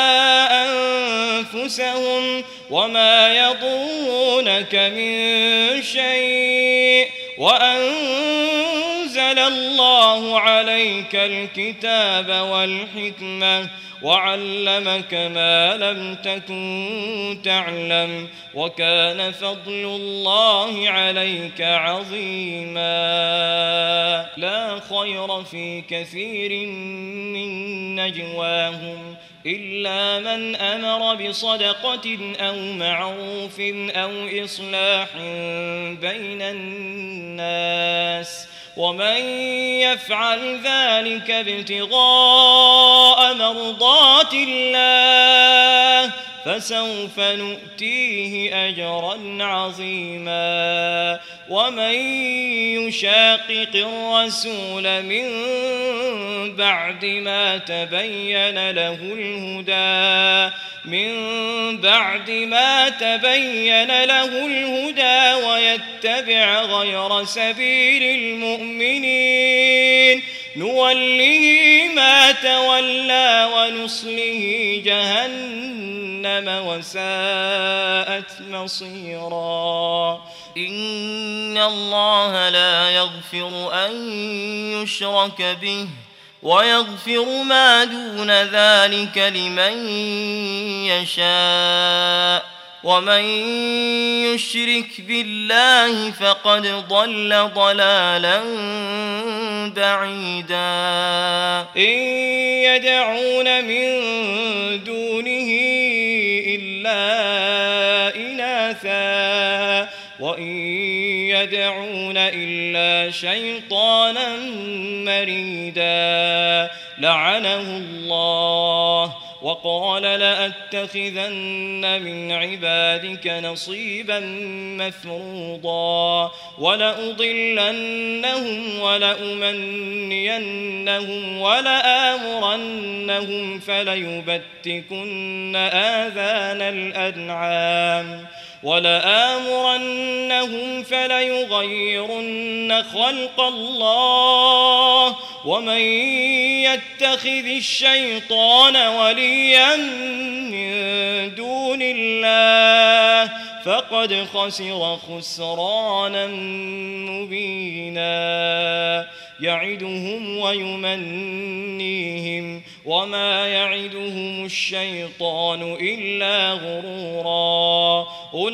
أنفسهم وما يضرونك من شيء وأنزل الله عليك الكتاب والحكمة وعلمك ما لم تكن تعلم وكان فضل الله عليك عظيما لا خير في كثير من نجواهم إلا من أمر بصدقة أو معروف أو إصلاح بين الناس ومن يفعل ذلك ابتغاء مرضات الله فسوف نؤتيه أجرا عظيما ومن يشاقق الرسول من بعد ما تبين له الهدى ويتبع غير سبيل المؤمنين نوله ما تولى ونصله جهنم وساءت مصيرا إن الله لا يغفر أن يشرك به ويغفر ما دون ذلك لمن يشاء ومن يشرك بالله فقد ضل ضلالا بعيدا إن يدعون من دونه إلا إناثا وإن يدعون إلا شيطانا مريدا لعنه الله وقال لأتخذن من عبادك نصيبا مفروضا ولأضلنهم ولأمنينهم ولآمرنهم فليبتكن آذان الأنعام ولآمرنهم فليغيرن خلق الله ومن يتخذ الشيطان وليا من دون الله فقد خسر خسرانا مبينا يعدهم ويمنيهم وما يعدهم الشيطان إلا غرورا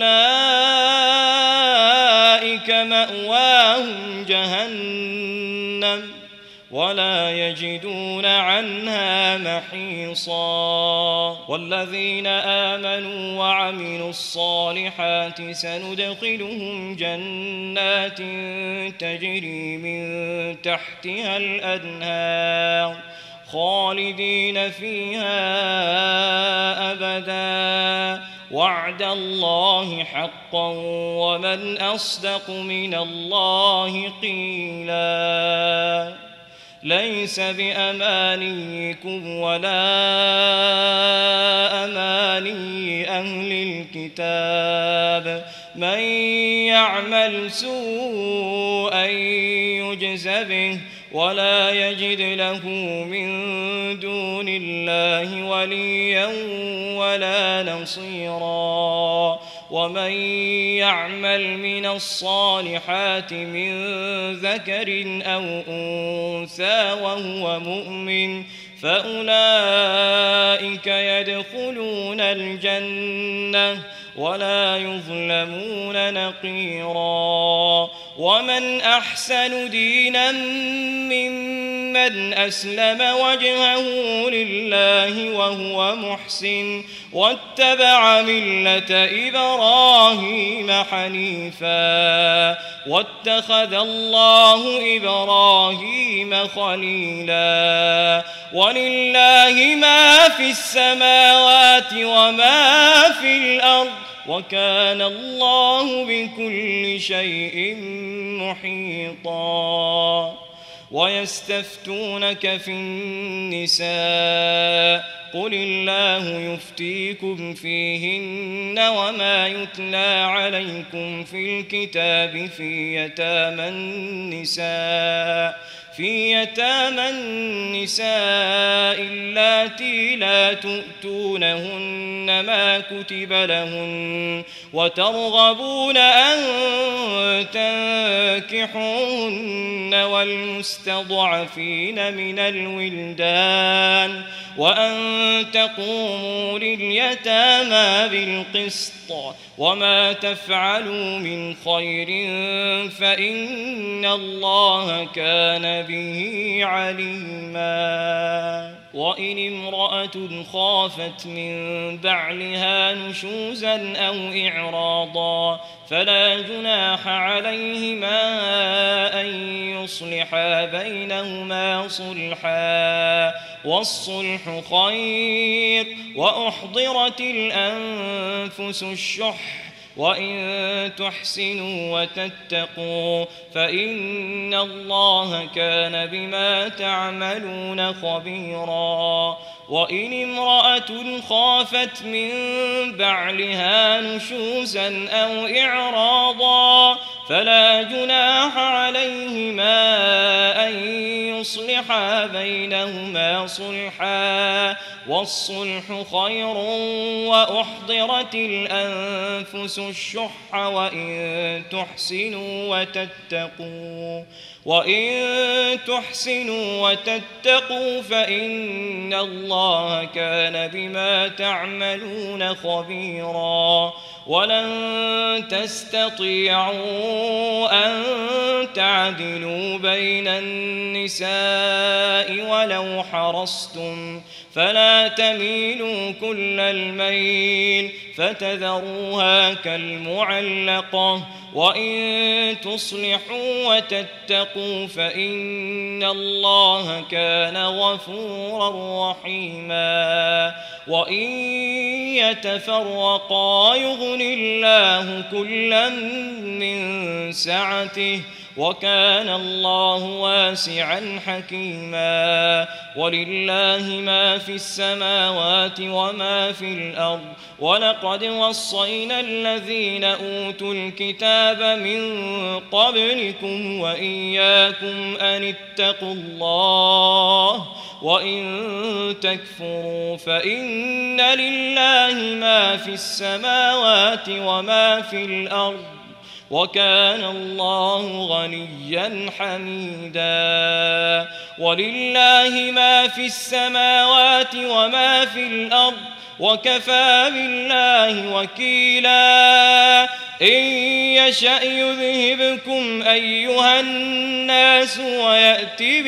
أولئك مأواهم جهنم ولا يجدون عنها محيصا والذين آمنوا وعملوا الصالحات سندخلهم جنات تجري من تحتها الأنهار خالدين فيها أبدا وعد الله حقا ومن أصدق من الله قيلا ليس بأمانيكم ولا أماني أهل الكتاب من يعمل سوءا يجز به ولا يجد له من دون الله وليا ولا نصيرا ومن يعمل من الصالحات من ذكر أو أنثى وهو مؤمن فأولئك يدخلون الجنة ولا يظلمون نقيرا ومن أحسن دينا ممن أسلم وجهه لله وهو محسن واتبع ملة إبراهيم حنيفا واتخذ الله إبراهيم خليلا ولله ما في السماوات وما في الأرض وكان الله بكل شيء محيطا ويستفتونك في النساء قل الله يفتيكم فيهن وما يتلى عليكم في الكتاب في يتامى النساء اللاتي لا تؤتونهن ما كتب لهن وترغبون أن تنكحوهن والمستضعفين من الولدان وأن تقوموا لليتامى بالقسط وما تفعلوا من خير فإن الله كان به عليما وإن امرأة خافت من بعلها نشوزا أو إعراضا فلا جناح عليهما أن يصلحا بينهما صلحا والصلح خير وأحضرت الأنفس الشح وإن تحسنوا وتتقوا فإن الله كان بما تعملون خبيرا وإن امرأة خافت من بعلها نشوزا أو إعراضا فلا جناح عليهما أن يصلحا بينهما صلحا والصلح خير وأحضرت الأنفس الشح وإن تحسنوا وتتقوا فإن الله كان بما تعملون خبيرا ولن تستطيعوا أن تعدلوا بين النساء ولو حرصتم فلا تميلوا كل الميل فتذروها كالمعلقة وإن تصلحوا وتتقوا فإن الله كان غفورا رحيما وإن يتفرقا يغن الله كلا من سعته وكان الله واسعا حكيما ولله ما في السماوات وما في الأرض ولقد وصينا الذين أوتوا الكتاب من قبلكم وإياكم أن اتقوا الله وإن تكفروا فإن لله ما في السماوات وما في الأرض وكان الله غنيا حميدا ولله ما في السماوات وما في الأرض وكفى بالله وكيلا إن يشأ يذهبكم أيها الناس ويأتي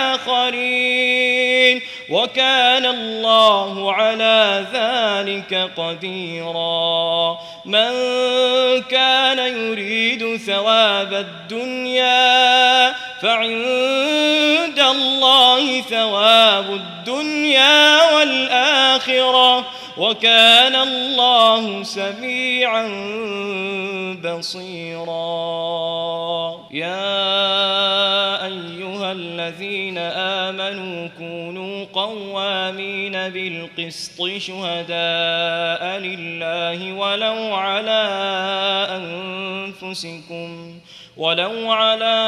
بآخرين وكان الله على ذلك قديرا من كان يريد ثواب الدنيا فعند الله ثواب الدنيا والآخرة وكان الله سميعا بصيرا يا أيها الذين آمنوا كونوا قوامين بالقسط شهداء لله ولو على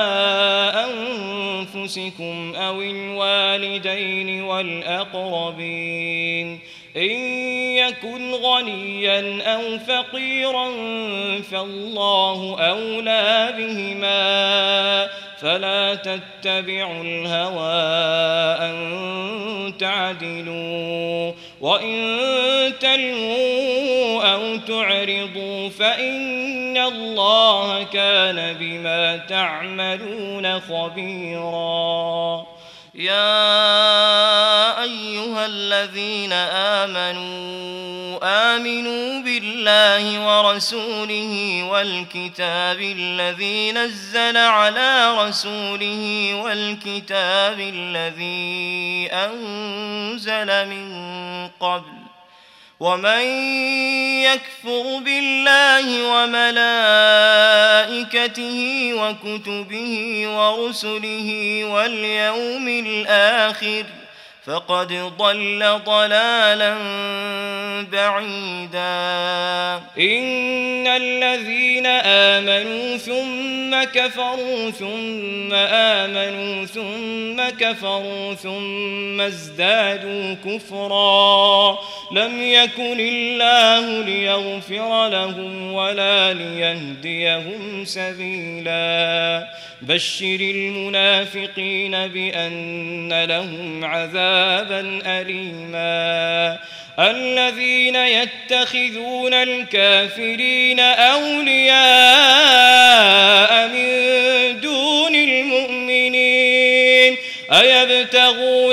أنفسكم أو الوالدين والأقربين إن يكن غنيا أو فقيرا فالله أولى بهما فلا تتبعوا الهوى أن تعدلوا وإن تلووا أو تعرضوا فإن الله كان بما تعملون خبيرا يا أيها الذين آمنوا بالله ورسوله والكتاب الذي نزل على رسوله والكتاب الذي أنزل من قبل ومن يكفر بالله وملائكته وكتبه ورسله واليوم الآخر فقد ضل ضلالا بعيدا إن الذين آمنوا ثم كفروا ثم آمنوا ثم كفروا ثم ازدادوا كفرا لم يكن الله ليغفر لهم ولا ليهديهم سبيلا بشر المنافقين بأن لهم عذابا أليما الذين يتخذون الكافرين أولياء من دون المؤمنين أيبتغون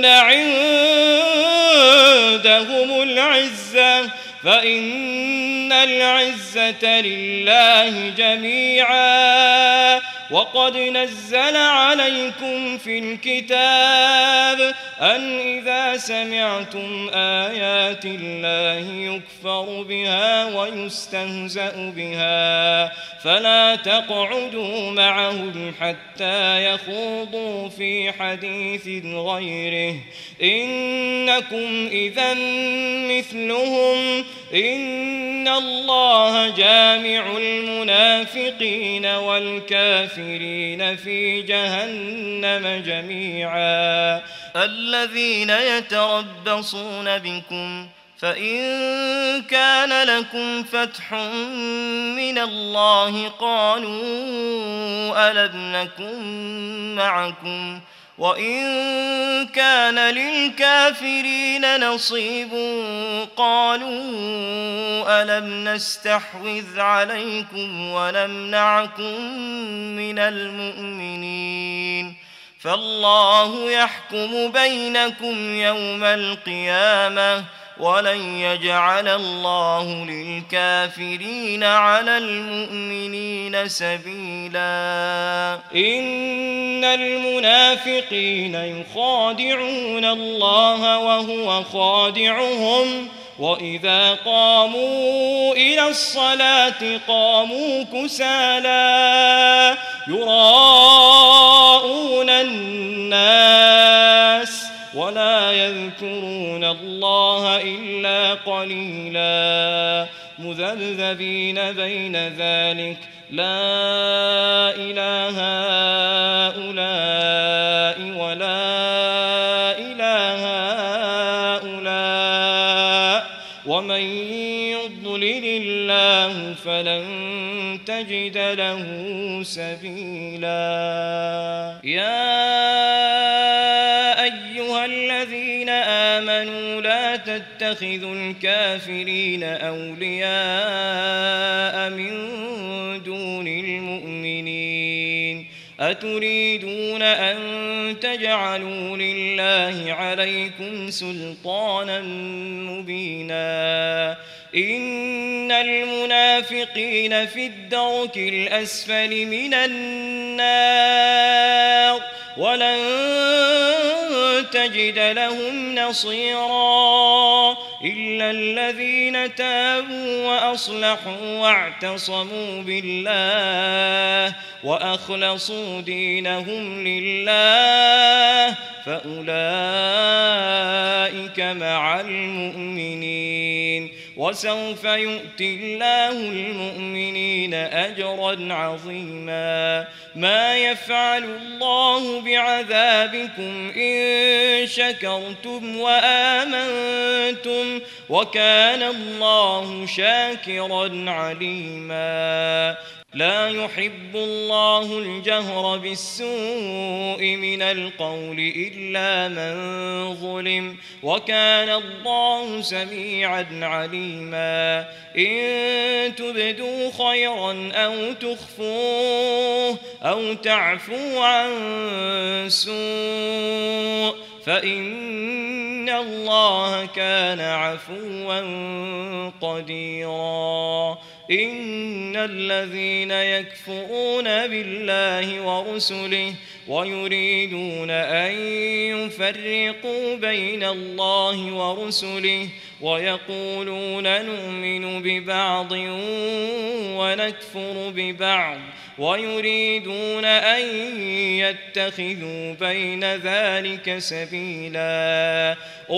عندهم العزة فإن العزة لله جميعا وقد نزل عليكم في الكتاب أن إذا سمعتم آيات الله يكفر بها ويستهزأ بها فلا تقعدوا معهم حتى يخوضوا في حديث غيره إنكم إذا مثلهم إن الله جامع المنافقين المنافقين والكافرين في جهنم جميعا. الذين يتربصون بكم فإن كان لكم فتح من الله قالوا ألم نكن معكم وإن كان للكافرين نصيب قالوا ألم نستحوذ عليكم ونمنعكم من المؤمنين فالله يحكم بينكم يوم القيامة ولن يجعل الله للكافرين على المؤمنين سبيلا. إن المنافقين يخادعون الله وهو خادعهم وإذا قاموا إلى الصلاة قاموا كسالى يراءون الناس ولا يذكرون الله إلا قليلا مذبذبين بين ذلك لا إله هؤلاء ولا إله هؤلاء ومن يضلل الله فلن تجد له سبيلا. يا أيها الذين آمنوا لا تتخذوا الكافرين أولياء من دون المؤمنين أتريدون أن تجعلوا لله عليكم سلطانا مبينا. إن المنافقين في الدرك الأسفل من النار ولن تجد لهم نصيرا إلا الذين تابوا وأصلحوا واعتصموا بالله وأخلصوا دينهم لله فأولئك مع المؤمنين وسوف يؤتي الله المؤمنين أجرا عظيما. ما يفعل الله بعذابكم إن شكرتم وآمنتم وكان الله شاكرا عليما. لا يحب الله الجهر بالسوء من القول إلا من ظلم وكان الله سميعا عليما. إن تبدوا خيرا أو تخفوه أو تعفوا عن سوء فإن الله كان عفوا قديرا. إن الذين يكفرون بالله ورسله ويريدون أن يفرقوا بين الله ورسله ويقولون نؤمن ببعض ونكفر ببعض ويريدون أن يتخذوا بين ذلك سبيلا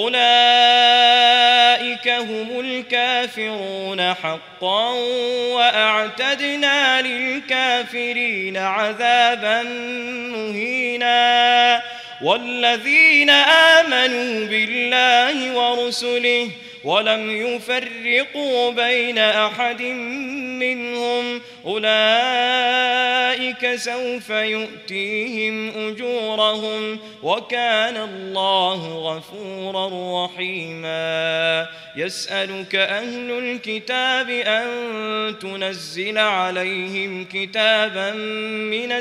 أولئك هم الكافرون حقا وأعتدنا للكافرين عذابا مهينا. والذين آمنوا بالله ورسله ولم يفرقوا بين أحد منهم أولئك سوف يؤتيهم أجورهم وكان الله غفورا رحيما. يسألك أهل الكتاب أن تنزل عليهم كتابا من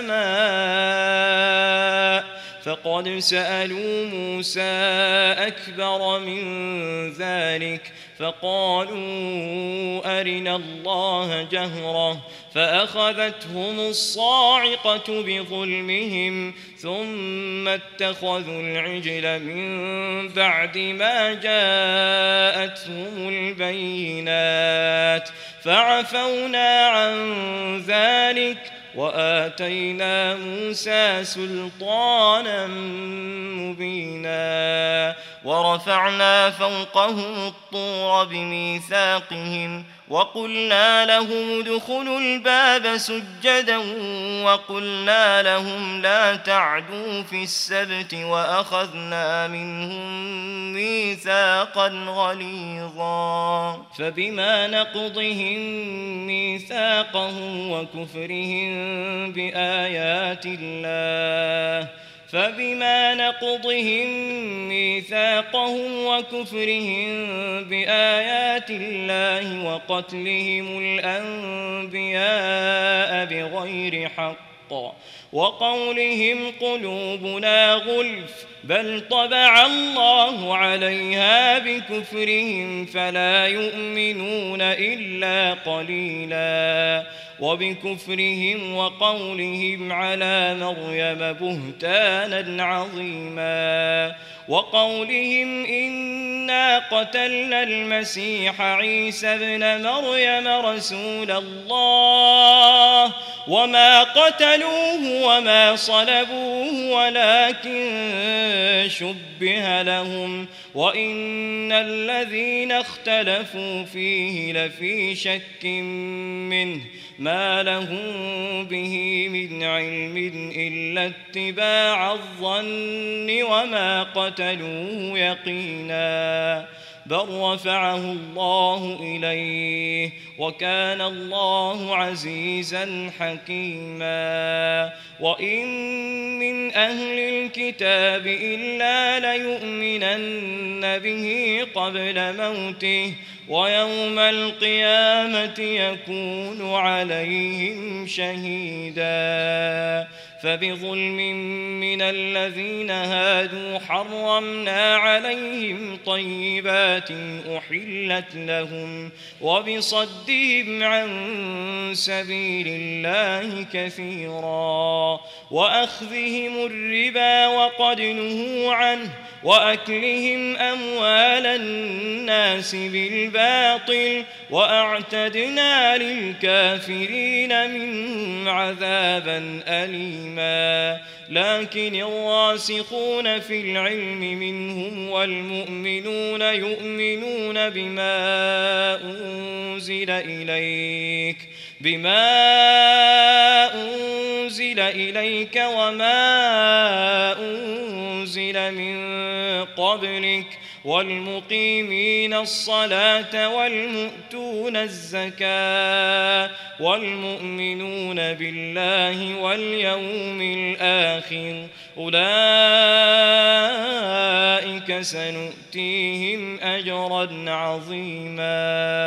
السماء فقد سألوا موسى أكبر من ذلك فقالوا أرنا الله جهرة فأخذتهم الصاعقة بظلمهم ثم اتخذوا العجل من بعد ما جاءتهم البينات فعفونا عن ذلك وآتينا موسى سلطانا مبينا. ورفعنا فوقهم الطور بميثاقهم وقلنا لهم ادخلوا الباب سجدا وقلنا لهم لا تعدوا في السبت وأخذنا منهم ميثاقا غليظا فبما نقضهم ميثاقهم وكفرهم بآيات الله وقتلهم الأنبياء بغير حق وقولهم قلوبنا غلف بل طبع الله عليها بكفرهم فلا يؤمنون إلا قليلا وبكفرهم وقولهم على مريم بهتانا عظيما وقولهم إنا قتلنا المسيح عيسى ابن مريم رسول الله وما قتلوه وما صلبوه ولكن شبه لهم وإن الذين اختلفوا فيه لفي شك منه ما لهم به من علم إلا اتباع الظن وما قتلوه يقينا بل رفعه الله إليه وكان الله عزيزا حكيما وإن من أهل الكتاب إلا ليؤمنن به قبل موته ويوم القيامة يكون عليهم شهيدا فبظلم من الذين هادوا حرمنا عليهم طيبات أحلت لهم وبصدهم عن سبيل الله كثيرا وأخذهم الربا وقد نهوا عنه وأكلهم أموال الناس بالباطل وأعتدنا للكافرين منهم عذابا أليما لكن الراسخون في العلم منهم والمؤمنون يؤمنون بما أنزل إليك وما أنزل من قبلك والمقيمين الصلاة والمؤتون الزكاة والمؤمنون بالله واليوم الآخر أولئك سنؤتيهم أجرا عظيما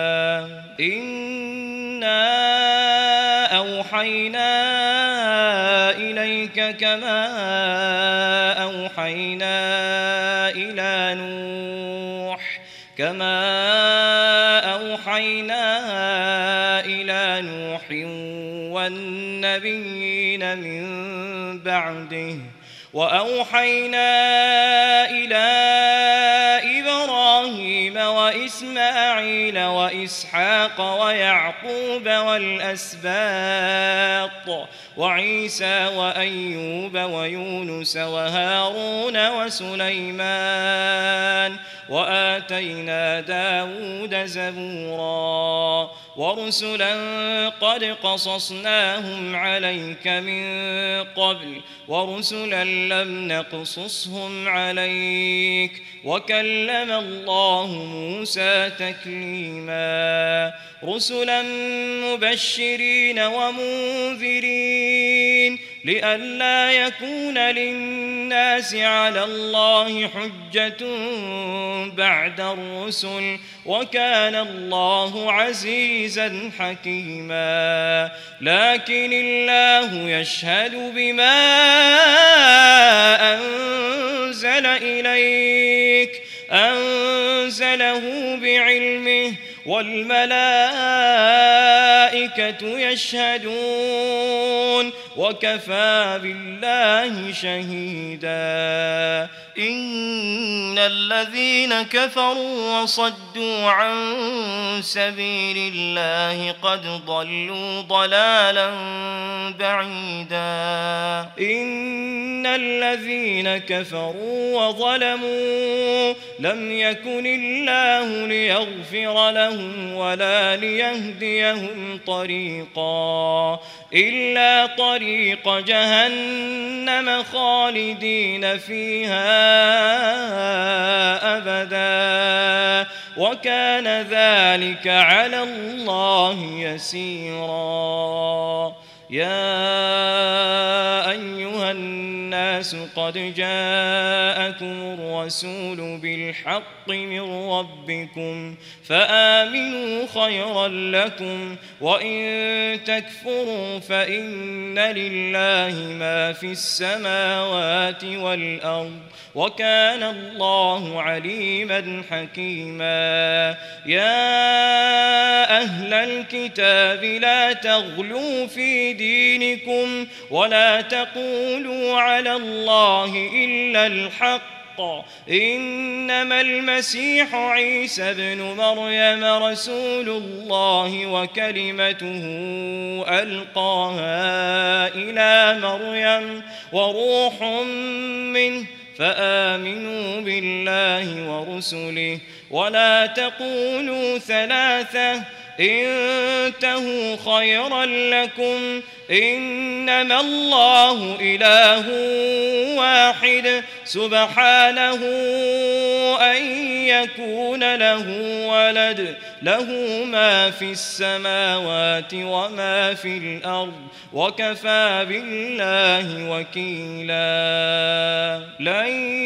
إنا أوحينا إليك كما أوحينا إلى نوح والنبيين من بعده وأوحينا إلى إبراهيم وإسماعيل وإسحاق ويعقوب والأسباط وعيسى وأيوب ويونس وهارون وسليمان وآتينا داود زبورا ورسلا قد قصصناهم عليك من قبل ورسلا لم نقصصهم عليك وكلم الله موسى تكليما رسلا مبشرين ومنذرين لئلا يكون للناس على الله حجة بعد الرسل وكان الله عزيزا حكيما لكن الله يشهد بما أنزل إليك أنزله بعلمه والملائكة يشهدون وكفى بالله شهيدا إن الذين كفروا وصدوا عن سبيل الله قد ضلوا ضلالا بعيدا إن الذين كفروا وظلموا لم يكن الله ليغفر لهم ولا ليهديهم طريقا إلا طريق جهنم خالدين فيها أبدا وكان ذلك على الله يسيرا. يا أيها الناس قد جاءكم الرسول بالحق من ربكم فآمنوا خيرا لكم وإن تكفروا فإن لله ما في السماوات والأرض وكان الله عليما حكيما. يا أهل الكتاب لا تغلوا في دينكم ولا تقولوا على الله إلا الحق إنما المسيح عيسى ابن مريم رسول الله وكلمته ألقاها إلى مريم وروح منه فآمنوا بالله ورسله ولا تقولوا ثلاثة انتهوا خيرا لكم إنما الله إله واحد سبحانه أن يكون له ولد له ما في السماوات وما في الأرض وكفى بالله وكيلا. لن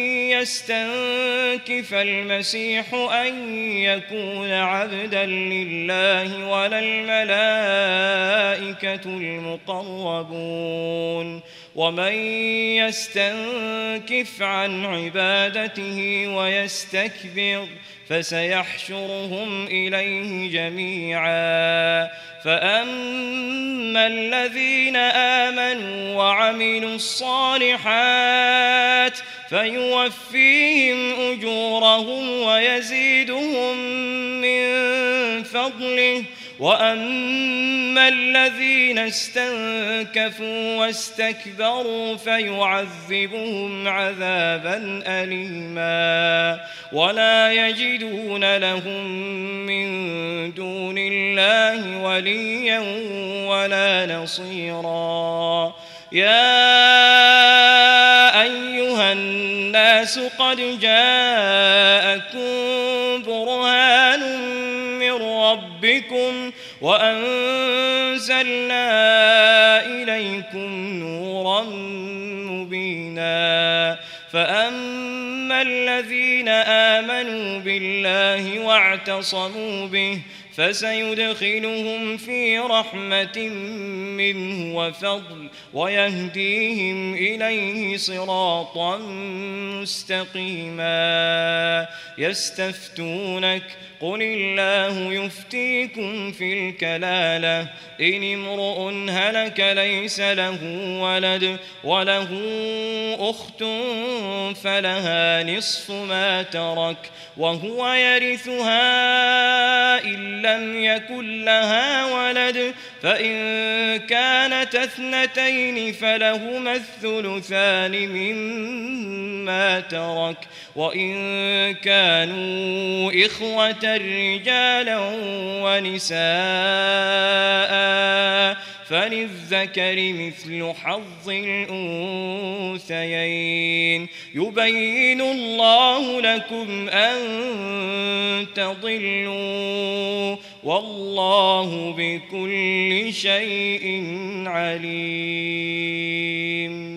يستنكف المسيح أن يكون عبدا لله ولا الملائكة المقربون ومن يستنكف عن عبادته ويستكبر فسيحشرهم إليه جميعا. فأما الذين آمنوا وعملوا الصالحات فيوفيهم أجورهم ويزيدهم من فضله وأما الذين استنكفوا واستكبروا فيعذبهم عذابا أليما ولا يجدون لهم من دون الله وليا ولا نصيرا. يا أيها الناس قد جاءكم برهان من ربكم وأنزلنا إليكم نورا مبينا. فأما الذين آمنوا بالله واعتصموا به فسيدخلهم في رحمة منه وفضل ويهديهم إليه صراطا مستقيما. يستفتونك قل الله يفتيكم في الكلالة إن امرؤ هلك ليس له ولد وله أخت فلها نصف ما ترك وهو يرثها إن لم يكن لها ولد فإن كانت اثنتين فلهما الثلثان مما ترك وإن كانوا إخوة رجالا ونساء فللذكر مثل حظ الأنثيين يبين الله لكم أن تضلوا والله بكل شيء عليم.